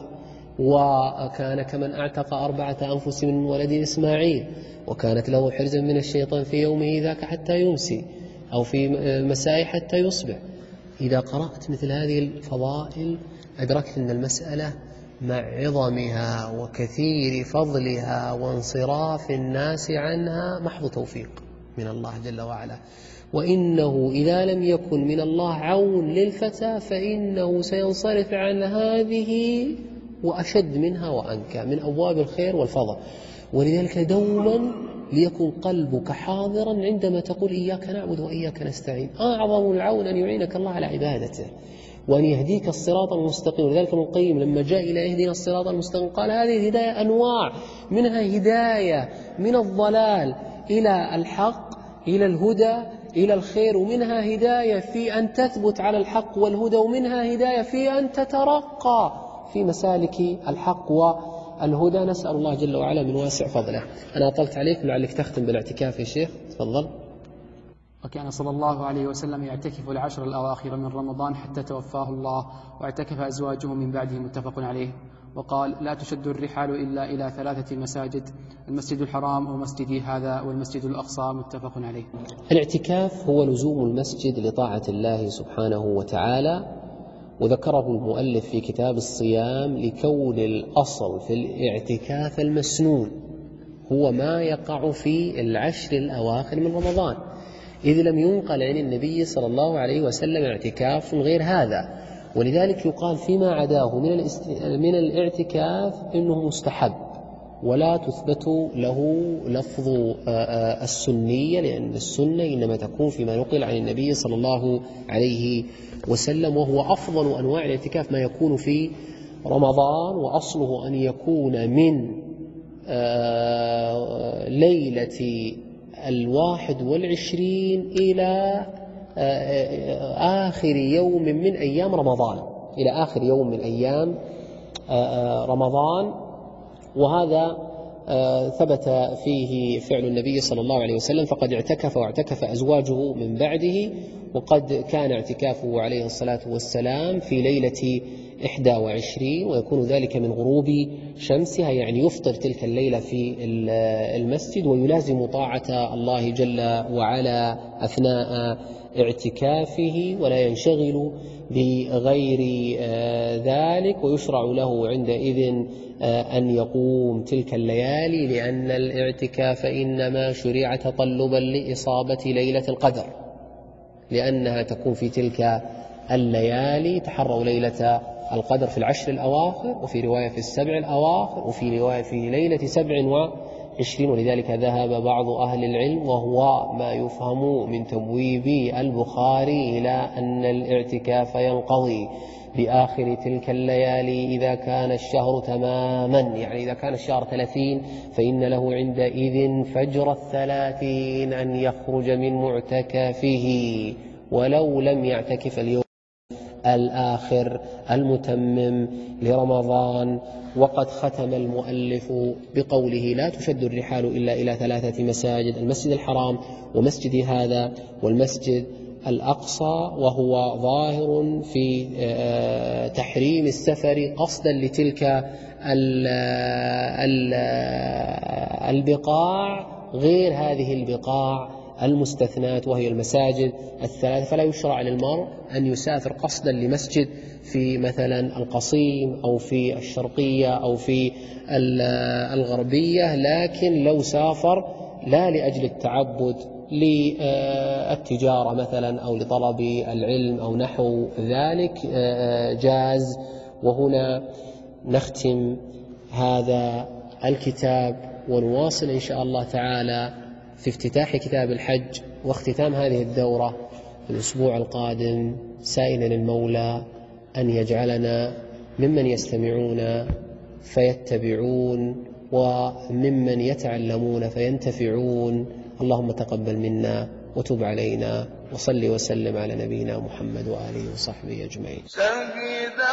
وكان كمن أعتق أربعة أنفس من ولد إسماعيل، وكانت له حرزا من الشيطان في يومه ذاك حتى يمسي، أو في مساء حتى يصبح. إذا قرأت مثل هذه الفضائل أدركت أن المسألة مع عظمها وكثير فضلها وانصراف الناس عنها محض توفيق من الله جل وعلا. وإنه إذا لم يكن من الله عون للفتى فإنه سينصرف عن هذه وأشد منها وأنكى من أبواب الخير والفضل. ولذلك دوما ليكن قلبك حاضرا عندما تقول إياك نعبد وإياك نستعين. أعظم العون أن يعينك الله على عبادته وأن يهديك الصراط المستقيم. ولذلك ابن القيم لما جاء إلى اهدنا الصراط المستقيم قال هذه الهداية أنواع، منها هداية من الضلال إلى الحق إلى الهدى إلى الخير، ومنها هداية في أن تثبت على الحق والهدى، ومنها هداية في أن تترقى في مسالك الحق والهدى. نسأل الله جل وعلا من واسع فضله. أنا أطلت عليك، لعلك تختم بالاعتكاف يا شيخ، تفضل. وكان صلى الله عليه وسلم يعتكف العشر الأواخر من رمضان حتى توفاه الله، واعتكف أزواجه من بعده، متفق عليه. وقال لا تشد الرحال إلا إلى ثلاثة مساجد: المسجد الحرام ومسجدي هذا والمسجد الأقصى، متفق عليه. الاعتكاف هو لزوم المسجد لطاعة الله سبحانه وتعالى، وذكره المؤلف في كتاب الصيام لكون الأصل في الاعتكاف المسنون هو ما يقع في العشر الأواخر من رمضان، إذ لم ينقل عن النبي صلى الله عليه وسلم اعتكاف غير هذا. ولذلك يقال فيما عداه من, من الاعتكاف إنه مستحب، ولا تثبت له لفظ السنية، لأن السنة إنما تكون فيما نقل عن النبي صلى الله عليه وسلم. وهو أفضل أنواع الاعتكاف ما يكون في رمضان، وأصله أن يكون من ليلة الواحد والعشرين إلى آخر يوم من أيام رمضان، إلى آخر يوم من أيام رمضان. وهذا ثبت فيه فعل النبي صلى الله عليه وسلم، فقد اعتكف واعتكف أزواجه من بعده، وقد كان اعتكافه عليه الصلاة والسلام في ليلة إحدى وعشرين، ويكون ذلك من غروب شمسها، يعني يفطر تلك الليلة في المسجد ويلازم طاعة الله جل وعلا أثناء اعتكافه، ولا ينشغل بغير ذلك. ويشرع له عندئذ أن يقوم تلك الليالي، لأن الاعتكاف إنما شرع تطلبا لإصابة ليلة القدر، لأنها تكون في تلك الليالي. تحروا ليلة القدر في العشر الأواخر، وفي رواية في السبع الأواخر، وفي رواية في ليلة سبع عشرين. ولذلك ذهب بعض أهل العلم وهو ما يفهم من تبويب البخاري إلى أن الاعتكاف ينقضي بآخر تلك الليالي إذا كان الشهر تماما، يعني إذا كان الشهر ثلاثين فإن له عندئذ فجر الثلاثين أن يخرج من معتكفه ولو لم يعتكف اليوم الآخر المتمم لرمضان. وقد ختم المؤلف بقوله: لا تشد الرحال إلا إلى ثلاثة مساجد: المسجد الحرام ومسجد هذا والمسجد الأقصى، وهو ظاهر في تحريم السفر قصدا لتلك البقاع غير هذه البقاع المستثنات وهي المساجد الثلاثة. فلا يشرع للمرء أن يسافر قصدا لمسجد في مثلا القصيم أو في الشرقية أو في الغربية، لكن لو سافر لا لأجل التعبد للتجارة مثلا أو لطلب العلم أو نحو ذلك جاز. وهنا نختم هذا الكتاب ونواصل إن شاء الله تعالى في افتتاح كتاب الحج واختتام هذه الدورة في الأسبوع القادم، سائلا المولى أن يجعلنا ممن يستمعون فيتبعون وممن يتعلمون فينتفعون. اللهم تقبل منا وتب علينا، وصل وسلم على نبينا محمد وآله وصحبه أجمعين.